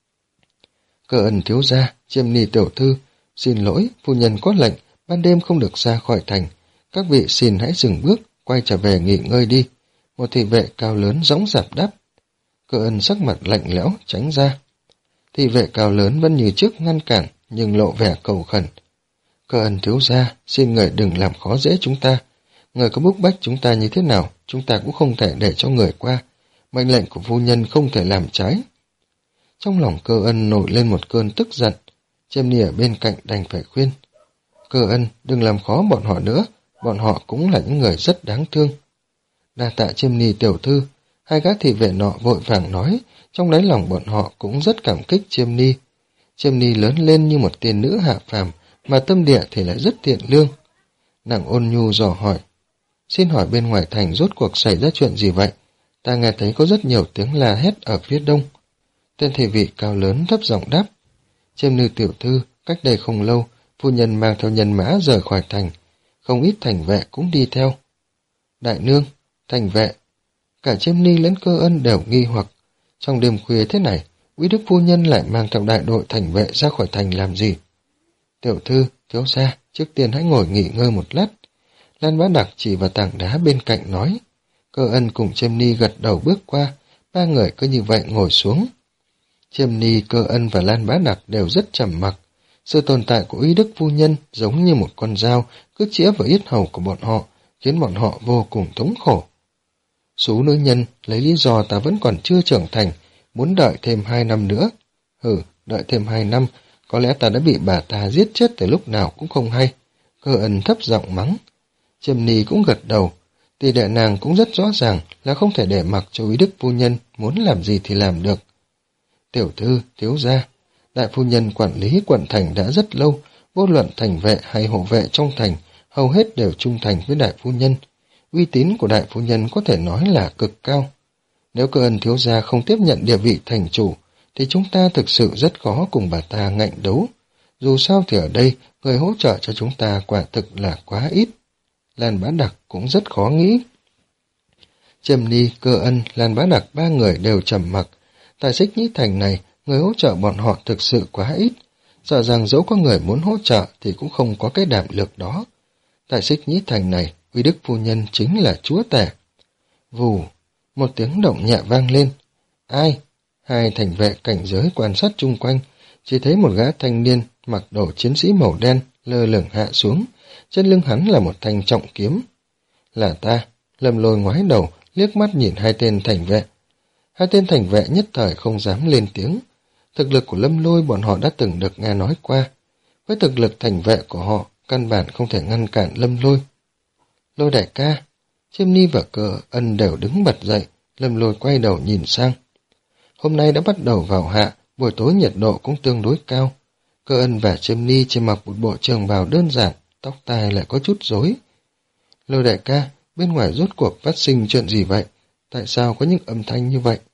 Cơ Ân thiếu gia, Chiêm Ni tiểu thư, xin lỗi, phu nhân có lệnh, ban đêm không được ra khỏi thành. Các vị xin hãy dừng bước, quay trở về nghỉ ngơi đi. Một thị vệ cao lớn dõng dạc đáp. Cơ Ân sắc mặt lạnh lẽo, tránh ra. Thị vệ cao lớn vẫn như trước ngăn cản, nhưng lộ vẻ cầu khẩn. Cơ Ân thiếu gia, xin người đừng làm khó dễ chúng ta. Người có bức bách chúng ta như thế nào, chúng ta cũng không thể để cho người qua. Mệnh lệnh của phu nhân không thể làm trái. Trong lòng Cơ Ân nổi lên một cơn tức giận. Chiêm Ni ở bên cạnh đành phải khuyên. Cơ Ân, đừng làm khó bọn họ nữa, bọn họ cũng là những người rất đáng thương. Đa tạ Chiêm Ni tiểu thư, hai gã thị vệ nọ vội vàng nói, trong đáy lòng bọn họ cũng rất cảm kích Chiêm Ni. Chiêm Ni lớn lên như một tiên nữ hạ phàm, mà tâm địa thì lại rất thiện lương. Nàng ôn nhu dò hỏi, xin hỏi bên ngoài thành rốt cuộc xảy ra chuyện gì vậy? Ta nghe thấy có rất nhiều tiếng la hét ở phía đông. Tên thị vị cao lớn thấp giọng đáp, Chiêm Ni tiểu thư, cách đây không lâu, phu nhân mang theo nhân mã rời khỏi thành, không ít thành vệ cũng đi theo. Đại nương, thành vệ, cả Chiêm Ni lẫn Cơ Ân đều nghi hoặc, trong đêm khuya thế này, Uy Đức phu nhân lại mang theo đại đội thành vệ ra khỏi thành làm gì? Tiểu thư, thiếu gia, trước tiên hãy ngồi nghỉ ngơi một lát. Lan Bá Đặc chỉ vào tảng đá bên cạnh nói. Cơ Ân cùng Chiêm Ni gật đầu bước qua, ba người cứ như vậy ngồi xuống. Chiêm Ni, Cơ Ân và Lan Bá Đặc đều rất trầm mặc. Sự tồn tại của Uy Đức phu nhân giống như một con dao cứ chĩa vào yết hầu của bọn họ, khiến bọn họ vô cùng thống khổ. Số nữ nhân lấy lý do ta vẫn còn chưa trưởng thành, muốn đợi thêm hai năm nữa. Hừ, đợi thêm hai năm, có lẽ ta đã bị bà ta giết chết từ lúc nào cũng không hay. Cơ Ân thấp giọng mắng. Chiêm Ni cũng gật đầu, tỷ đệ nàng cũng rất rõ ràng là không thể để mặc cho Uy Đức phu nhân muốn làm gì thì làm được. Tiểu thư, thiếu gia, đại phu nhân quản lý quận thành đã rất lâu, vô luận thành vệ hay hộ vệ trong thành hầu hết đều trung thành với đại phu nhân. Uy tín của đại phu nhân có thể nói là cực cao. Nếu Cơ Ân thiếu gia không tiếp nhận địa vị thành chủ, thì chúng ta thực sự rất khó cùng bà ta ngạnh đấu. Dù sao thì ở đây, người hỗ trợ cho chúng ta quả thực là quá ít. Lan Bá Đặc cũng rất khó nghĩ. Chiêm Ni, Cơ Ân, Lan Bá Đặc ba người đều trầm mặc. Tại Xích Nhĩ Thành này, người hỗ trợ bọn họ thực sự quá ít. Sợ rằng dẫu có người muốn hỗ trợ thì cũng không có cái đảm lược đó. Tại Xích Nhĩ Thành này, Uy Đức phu nhân chính là chúa tể. Vù, một tiếng động nhẹ vang lên. Ai? Hai thành vệ cảnh giới quan sát chung quanh, chỉ thấy một gã thanh niên mặc đồ chiến sĩ màu đen lơ lửng hạ xuống, trên lưng hắn là một thanh trọng kiếm. Là ta. Lâm Lôi ngoái đầu, liếc mắt nhìn hai tên thành vệ. Hai tên thành vệ nhất thời không dám lên tiếng. Thực lực của Lâm Lôi bọn họ đã từng được nghe nói qua. Với thực lực thành vệ của họ, căn bản không thể ngăn cản Lâm Lôi. Lôi đại ca. Chiêm Ni và Cơ Ân đều đứng bật dậy. Lâm Lôi quay đầu nhìn sang. Hôm nay đã bắt đầu vào hạ, buổi tối nhiệt độ cũng tương đối cao. Cơ Ân và Chiêm Ni chỉ mặc một bộ trường bào đơn giản, tóc tai lại có chút rối. Lôi đại ca, bên ngoài rốt cuộc phát sinh chuyện gì vậy? Tại sao có những âm thanh như vậy?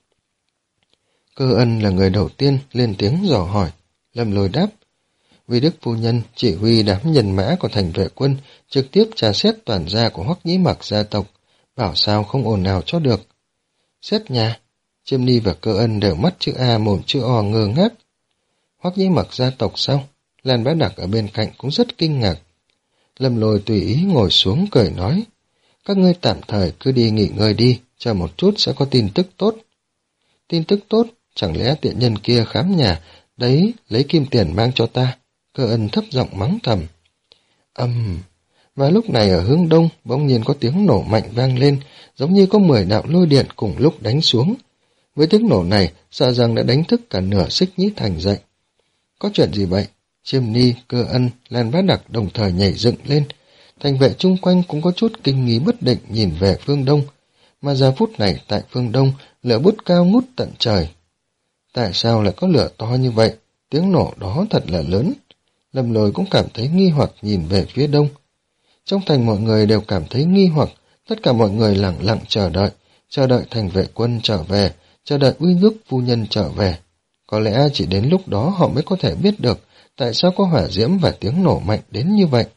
Cơ Ân là người đầu tiên lên tiếng dò hỏi. Lâm Lôi đáp. Vì Đức phu nhân chỉ huy đám nhân mã của thành vệ quân trực tiếp tra xét toàn gia của Hoắc Nhĩ Mặc gia tộc, bảo sao không ồn nào cho được. Xét nhà. Chiêm Ni và Cơ Ân đều mắt chữ A mồm chữ O ngơ ngác. Hoắc Nhĩ Mặc gia tộc sao? Lan Bá Đặc ở bên cạnh cũng rất kinh ngạc. Lâm Lôi tùy ý ngồi xuống cười nói. Các ngươi tạm thời cứ đi nghỉ ngơi đi, chờ một chút sẽ có tin tức tốt. Tin tức tốt? Chẳng lẽ tiện nhân kia khám nhà, đấy, lấy kim tiền mang cho ta? Cơ Ân thấp giọng mắng thầm. Âm... Uhm. Và lúc này ở hướng đông, bỗng nhiên có tiếng nổ mạnh vang lên, giống như có mười đạo lôi điện cùng lúc đánh xuống. Với tiếng nổ này, sợ rằng đã đánh thức cả nửa Xích Nhĩ Thành dậy. Có chuyện gì vậy? Chiêm Ni, Cơ Ân, Lan Bá Đặc đồng thời nhảy dựng lên. Thành vệ chung quanh cũng có chút kinh nghi bất định nhìn về phương đông. Mà giờ phút này tại phương đông, lửa bút cao ngút tận trời. Tại sao lại có lửa to như vậy? Tiếng nổ đó thật là lớn. Lâm Lôi cũng cảm thấy nghi hoặc nhìn về phía đông. Trong thành mọi người đều cảm thấy nghi hoặc, tất cả mọi người lặng lặng chờ đợi, chờ đợi thành vệ quân trở về, chờ đợi Uy Đức phu nhân trở về. Có lẽ chỉ đến lúc đó họ mới có thể biết được tại sao có hỏa diễm và tiếng nổ mạnh đến như vậy.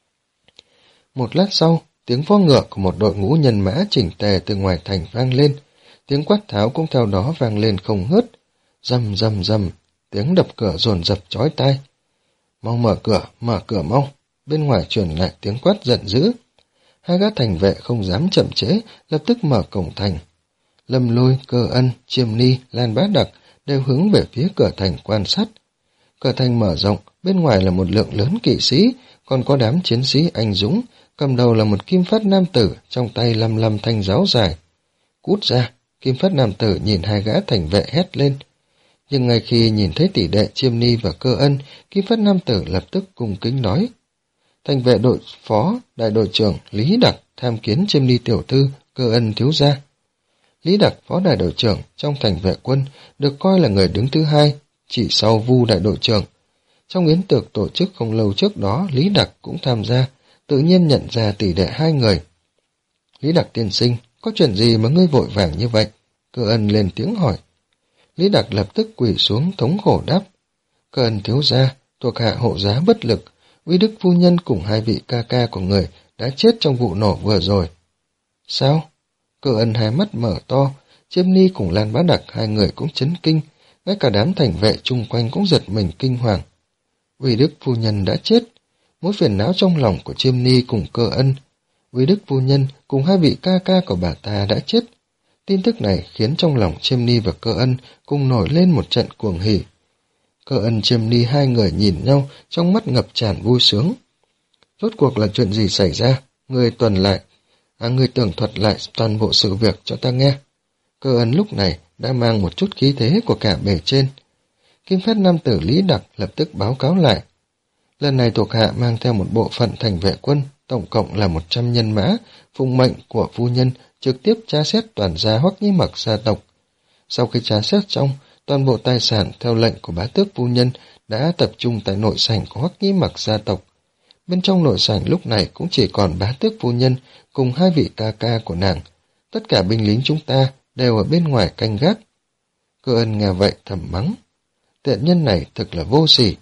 Một lát sau, tiếng vó ngựa của một đội ngũ nhân mã chỉnh tề từ ngoài thành vang lên, tiếng quát tháo cũng theo đó vang lên không ngớt. Rầm rầm rầm, tiếng đập cửa dồn dập chói tai. Mau mở cửa, mở cửa mau. Bên ngoài truyền lại tiếng quát giận dữ. Hai gã thành vệ không dám chậm trễ, lập tức mở cổng thành. Lâm Lôi, Cơ Ân, Chiêm Ni, Lan Bá Đặc đều hướng về phía cửa thành quan sát. Cửa thành mở rộng, bên ngoài là một lượng lớn kỵ sĩ, còn có đám chiến sĩ anh dũng, cầm đầu là một kim phát nam tử, trong tay lăm lăm thanh giáo dài. Cút ra, kim phát nam tử nhìn hai gã thành vệ hét lên. Nhưng ngay khi nhìn thấy tỷ đệ Chiêm Ni và Cơ Ân, kim phát nam tử lập tức cung kính nói. Thành vệ đội phó, đại đội trưởng Lý Đặc tham kiến Chiêm Ni tiểu thư, Cơ Ân thiếu gia. Lý Đặc, phó đại đội trưởng trong thành vệ quân, được coi là người đứng thứ hai, chỉ sau Vu đại đội trưởng. Trong yến tiệc tổ chức không lâu trước đó, Lý Đặc cũng tham gia, tự nhiên nhận ra tỷ đệ hai người. Lý Đặc tiên sinh, có chuyện gì mà ngươi vội vàng như vậy? Cơ Ân lên tiếng hỏi. Lý Đặc lập tức quỳ xuống thống khổ đáp. Cơ Ân thiếu gia, thuộc hạ hộ giá bất lực, Uy Đức phu nhân cùng hai vị ca ca của người đã chết trong vụ nổ vừa rồi. Sao? Cơ Ân hai mắt mở to, Chiêm Ni cùng Lan Bá Đặc hai người cũng chấn kinh, ngay cả đám thành vệ chung quanh cũng giật mình kinh hoàng. Uy Đức phu nhân đã chết, mối phiền não trong lòng của Chiêm Ni cùng Cơ Ân. Uy Đức phu nhân cùng hai vị ca ca của bà ta đã chết. Tin tức này khiến trong lòng Chiêm Ni và Cơ Ân cùng nổi lên một trận cuồng hỉ. Cơ Ân Chiêm Ni hai người nhìn nhau, trong mắt ngập tràn vui sướng. Rốt cuộc là chuyện gì xảy ra? Người tuần lại, à người tường thuật lại toàn bộ sự việc cho ta nghe. Cơ Ân lúc này đã mang một chút khí thế của cả bề trên. Kim phát nam tử Lý Đặc lập tức báo cáo lại. Lần này thuộc hạ mang theo một bộ phận thành vệ quân, tổng cộng là một trăm nhân mã, phụng mệnh của phu nhân trực tiếp tra xét toàn gia Hoắc Nhĩ Mặc gia tộc. Sau khi tra xét xong, toàn bộ tài sản theo lệnh của bá tước phu nhân đã tập trung tại nội sảnh của Hoắc Nhĩ Mặc gia tộc. Bên trong nội sảnh lúc này cũng chỉ còn bá tước phu nhân cùng hai vị ca ca của nàng. Tất cả binh lính chúng ta đều ở bên ngoài canh gác. Cơ Ân nghe vậy thầm mắng. Tiện nhân này thực là vô sỉ.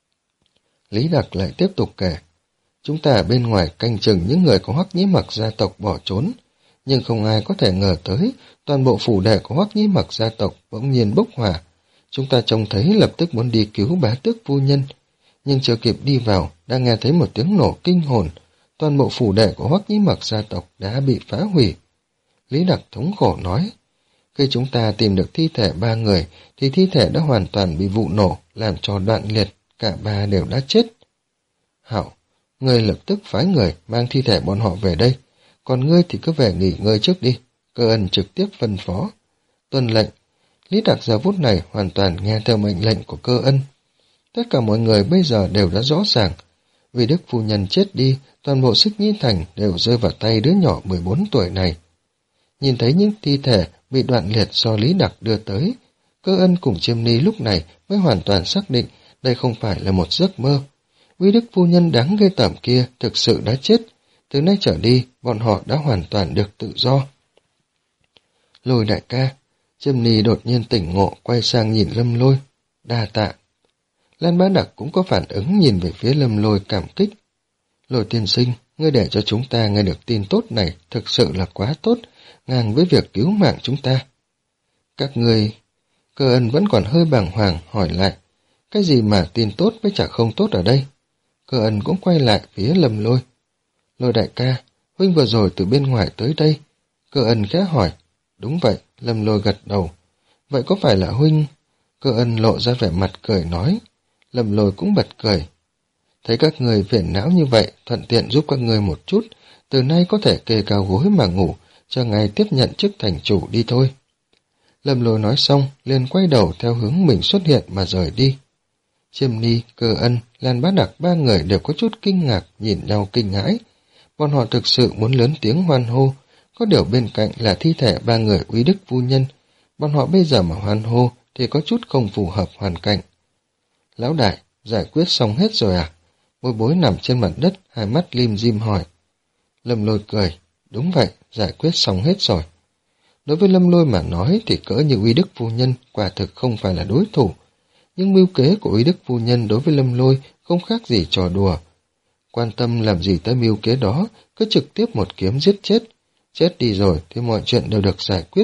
Lý Đặc lại tiếp tục kể. Chúng ta ở bên ngoài canh chừng những người của Hoắc Nhĩ Mặc gia tộc bỏ trốn. Nhưng không ai có thể ngờ tới toàn bộ phủ đệ của Hoắc Nhĩ Mặc gia tộc bỗng nhiên bốc hỏa. Chúng ta trông thấy lập tức muốn đi cứu bá tước phu nhân. Nhưng chưa kịp đi vào, đã nghe thấy một tiếng nổ kinh hồn. Toàn bộ phủ đệ của Hoắc Nhĩ Mặc gia tộc đã bị phá hủy. Lý Đặc thống khổ nói. Khi chúng ta tìm được thi thể ba người, thì thi thể đã hoàn toàn bị vụ nổ, làm cho đoạn liệt, cả ba đều đã chết. Hạo, ngươi lập tức phái người mang thi thể bọn họ về đây, còn ngươi thì cứ về nghỉ ngơi trước đi. Cơ Ân trực tiếp phân phó. Tuân lệnh. Lý Đặc giờ phút này hoàn toàn nghe theo mệnh lệnh của Cơ Ân. Tất cả mọi người bây giờ đều đã rõ ràng. Vì Đức phu nhân chết đi, toàn bộ Xích Nhĩ Thành đều rơi vào tay đứa nhỏ mười bốn tuổi này. Nhìn thấy những thi thể bị đoạn liệt do Lý Đặc đưa tới, Cơ Ân cùng Chiêm Ni lúc này mới hoàn toàn xác định đây không phải là một giấc mơ. Quý Đức phu nhân đáng ghê tởm kia thực sự đã chết. Từ nay trở đi, bọn họ đã hoàn toàn được tự do. Lôi đại ca. Chiêm Ni đột nhiên tỉnh ngộ, quay sang nhìn Lâm Lôi. Đa tạ. Lan Bá Đặc cũng có phản ứng, nhìn về phía Lâm Lôi cảm kích. Lôi tiên sinh, ngươi để cho chúng ta nghe được tin tốt này thực sự là quá tốt, ngang với việc cứu mạng chúng ta. Các ngươi... Cơ Ân vẫn còn hơi bàng hoàng hỏi lại. Cái gì mà tin tốt với chả không tốt ở đây? Cơ Ân cũng quay lại phía Lâm Lôi. Lôi đại ca, huynh vừa rồi từ bên ngoài tới đây. Cơ Ân khẽ hỏi. Đúng vậy, Lâm Lôi gật đầu. Vậy có phải là huynh? Cơ Ân lộ ra vẻ mặt cười nói. Lâm Lôi cũng bật cười. Thấy các người phiền não như vậy, thuận tiện giúp các người một chút, từ nay có thể kê cao gối mà ngủ, cho ngày tiếp nhận chức thành chủ đi thôi. Lâm Lôi nói xong, liền quay đầu theo hướng mình xuất hiện mà rời đi. Chiêm Ni, Cơ Ân, Lan Bá Đặc ba người đều có chút kinh ngạc, nhìn nhau kinh hãi. Bọn họ thực sự muốn lớn tiếng hoan hô, có điều bên cạnh là thi thể ba người Úy Đức phu nhân. Bọn họ bây giờ mà hoan hô thì có chút không phù hợp hoàn cảnh. Lão đại, giải quyết xong hết rồi à? Bối Bối nằm trên mặt đất, hai mắt lim dim hỏi. Lâm Lôi cười. Đúng vậy, giải quyết xong hết rồi. Đối với Lâm Lôi mà nói thì cỡ như Uy Đức phu nhân quả thực không phải là đối thủ. Nhưng mưu kế của Uy Đức phu nhân đối với Lâm Lôi không khác gì trò đùa. Quan tâm làm gì tới mưu kế đó, cứ trực tiếp một kiếm giết chết. Chết đi rồi thì mọi chuyện đều được giải quyết.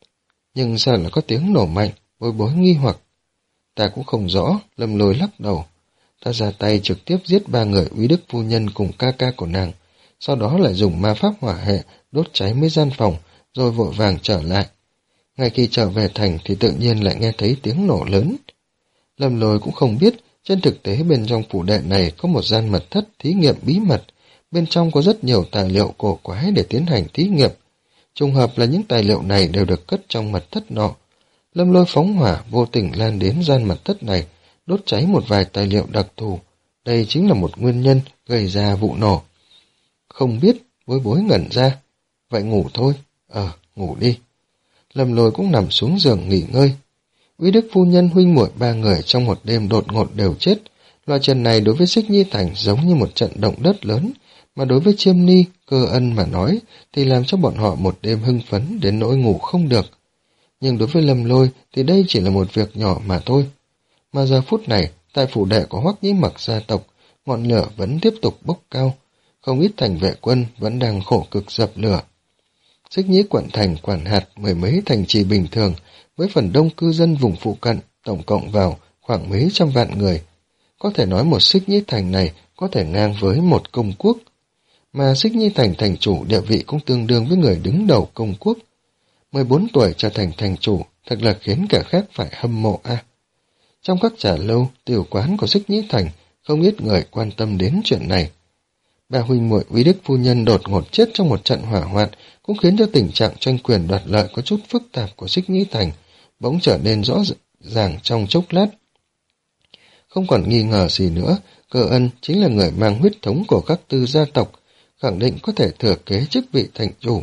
Nhưng sao lại có tiếng nổ mạnh? Bối Bối nghi hoặc. Ta cũng không rõ, Lâm Lôi lắc đầu. Ta ra tay trực tiếp giết ba người Úy Đức phu nhân cùng ca ca của nàng, sau đó lại dùng ma pháp hỏa hệ đốt cháy mấy gian phòng, rồi vội vàng trở lại. Ngay khi trở về thành thì tự nhiên lại nghe thấy tiếng nổ lớn. Lâm Lôi cũng không biết, trên thực tế bên trong phủ đệ này có một gian mật thất thí nghiệm bí mật, bên trong có rất nhiều tài liệu cổ quái để tiến hành thí nghiệm. Trùng hợp là những tài liệu này đều được cất trong mật thất nọ. Lâm Lôi phóng hỏa vô tình lan đến gian mật thất này, đốt cháy một vài tài liệu đặc thù. Đây chính là một nguyên nhân gây ra vụ nổ. Không biết, Bối Bối ngẩn ra. Vậy ngủ thôi. Ờ, ngủ đi. Lâm Lôi cũng nằm xuống giường nghỉ ngơi. Úy Đức phu nhân huynh muội ba người trong một đêm đột ngột đều chết. Loại trận này đối với Xích Nhi Thành giống như một trận động đất lớn, mà đối với Chiêm Ni, Cơ Ân mà nói thì làm cho bọn họ một đêm hưng phấn đến nỗi ngủ không được. Nhưng đối với Lâm Lôi thì đây chỉ là một việc nhỏ mà thôi. Mà giờ phút này, tại phủ đệ của Hoắc Nhĩ Mặc gia tộc, ngọn lửa vẫn tiếp tục bốc cao. Không ít thành vệ quân vẫn đang khổ cực dập lửa. Xích Nhĩ quận thành quản hạt mười mấy thành trì bình thường, với phần đông cư dân vùng phụ cận, tổng cộng vào khoảng mấy trăm vạn người. Có thể nói một Xích Nhĩ thành này có thể ngang với một công quốc. Mà Xích Nhĩ thành thành chủ địa vị cũng tương đương với người đứng đầu công quốc. mười bốn tuổi trở thành thành chủ, thật là khiến kẻ khác phải hâm mộ a. À. Trong các trà lâu, tiểu quán của Xích Nhĩ Thành, không ít người quan tâm đến chuyện này. Ba huynh muội Úy Đức phu nhân đột ngột chết trong một trận hỏa hoạn cũng khiến cho tình trạng tranh quyền đoạt lợi có chút phức tạp của Xích Nhĩ Thành bỗng trở nên rõ ràng trong chốc lát. Không còn nghi ngờ gì nữa, Cơ Ân chính là người mang huyết thống của các tư gia tộc, khẳng định có thể thừa kế chức vị thành chủ.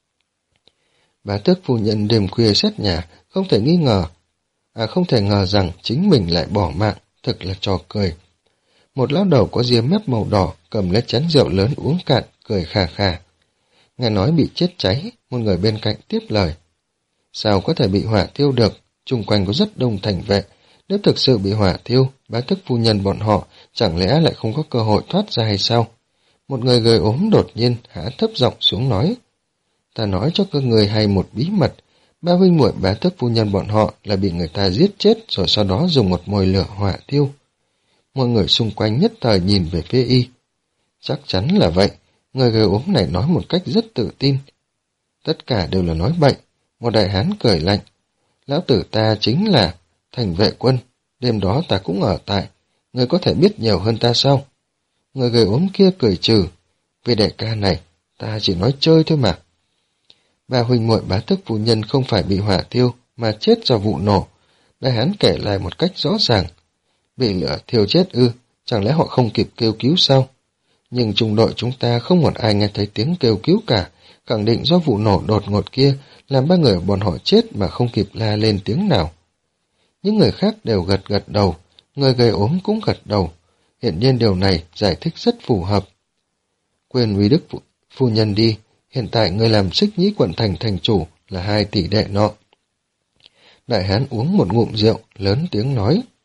Bá tước phu nhân đêm khuya xét nhà, không thể nghi ngờ, à không thể ngờ rằng chính mình lại bỏ mạng, thật là trò cười. Một lão đầu có ria mép màu đỏ cầm lấy chén rượu lớn uống cạn, cười khà khà. Nghe nói bị chết cháy, một người bên cạnh tiếp lời. Sao có thể bị hỏa thiêu được, chung quanh có rất đông thành vệ. Nếu thực sự bị hỏa thiêu, bá tước phu nhân bọn họ chẳng lẽ lại không có cơ hội thoát ra hay sao? Một người gầy ốm đột nhiên hạ thấp giọng xuống nói. Ta nói cho các người hay một bí mật, ba huynh muội bá tước phu nhân bọn họ là bị người ta giết chết rồi sau đó dùng một mồi lửa hỏa thiêu. Mọi người xung quanh nhất thời nhìn về phía y. Chắc chắn là vậy, người gầy ốm này nói một cách rất tự tin. Tất cả đều là nói bậy, một đại hán cười lạnh. Lão tử ta chính là thành vệ quân, đêm đó ta cũng ở tại, người có thể biết nhiều hơn ta sao? Người gầy ốm kia cười trừ, vì đại ca này, ta chỉ nói chơi thôi mà. Ba huynh muội bá tước phu nhân không phải bị hỏa thiêu, mà chết do vụ nổ. Đại hán kể lại một cách rõ ràng. Bị lửa thiêu chết ư, chẳng lẽ họ không kịp kêu cứu sao? Nhưng trung đội chúng ta không một ai nghe thấy tiếng kêu cứu cả, khẳng định do vụ nổ đột ngột kia làm ba người bọn họ chết mà không kịp la lên tiếng nào. Những người khác đều gật gật đầu, người gầy ốm cũng gật đầu. Hiện nhiên điều này giải thích rất phù hợp. Quên uy đức phu, phu nhân đi, hiện tại người làm xích nhĩ quận thành thành chủ là hai tỷ đệ nọ. Đại hán uống một ngụm rượu, lớn tiếng nói.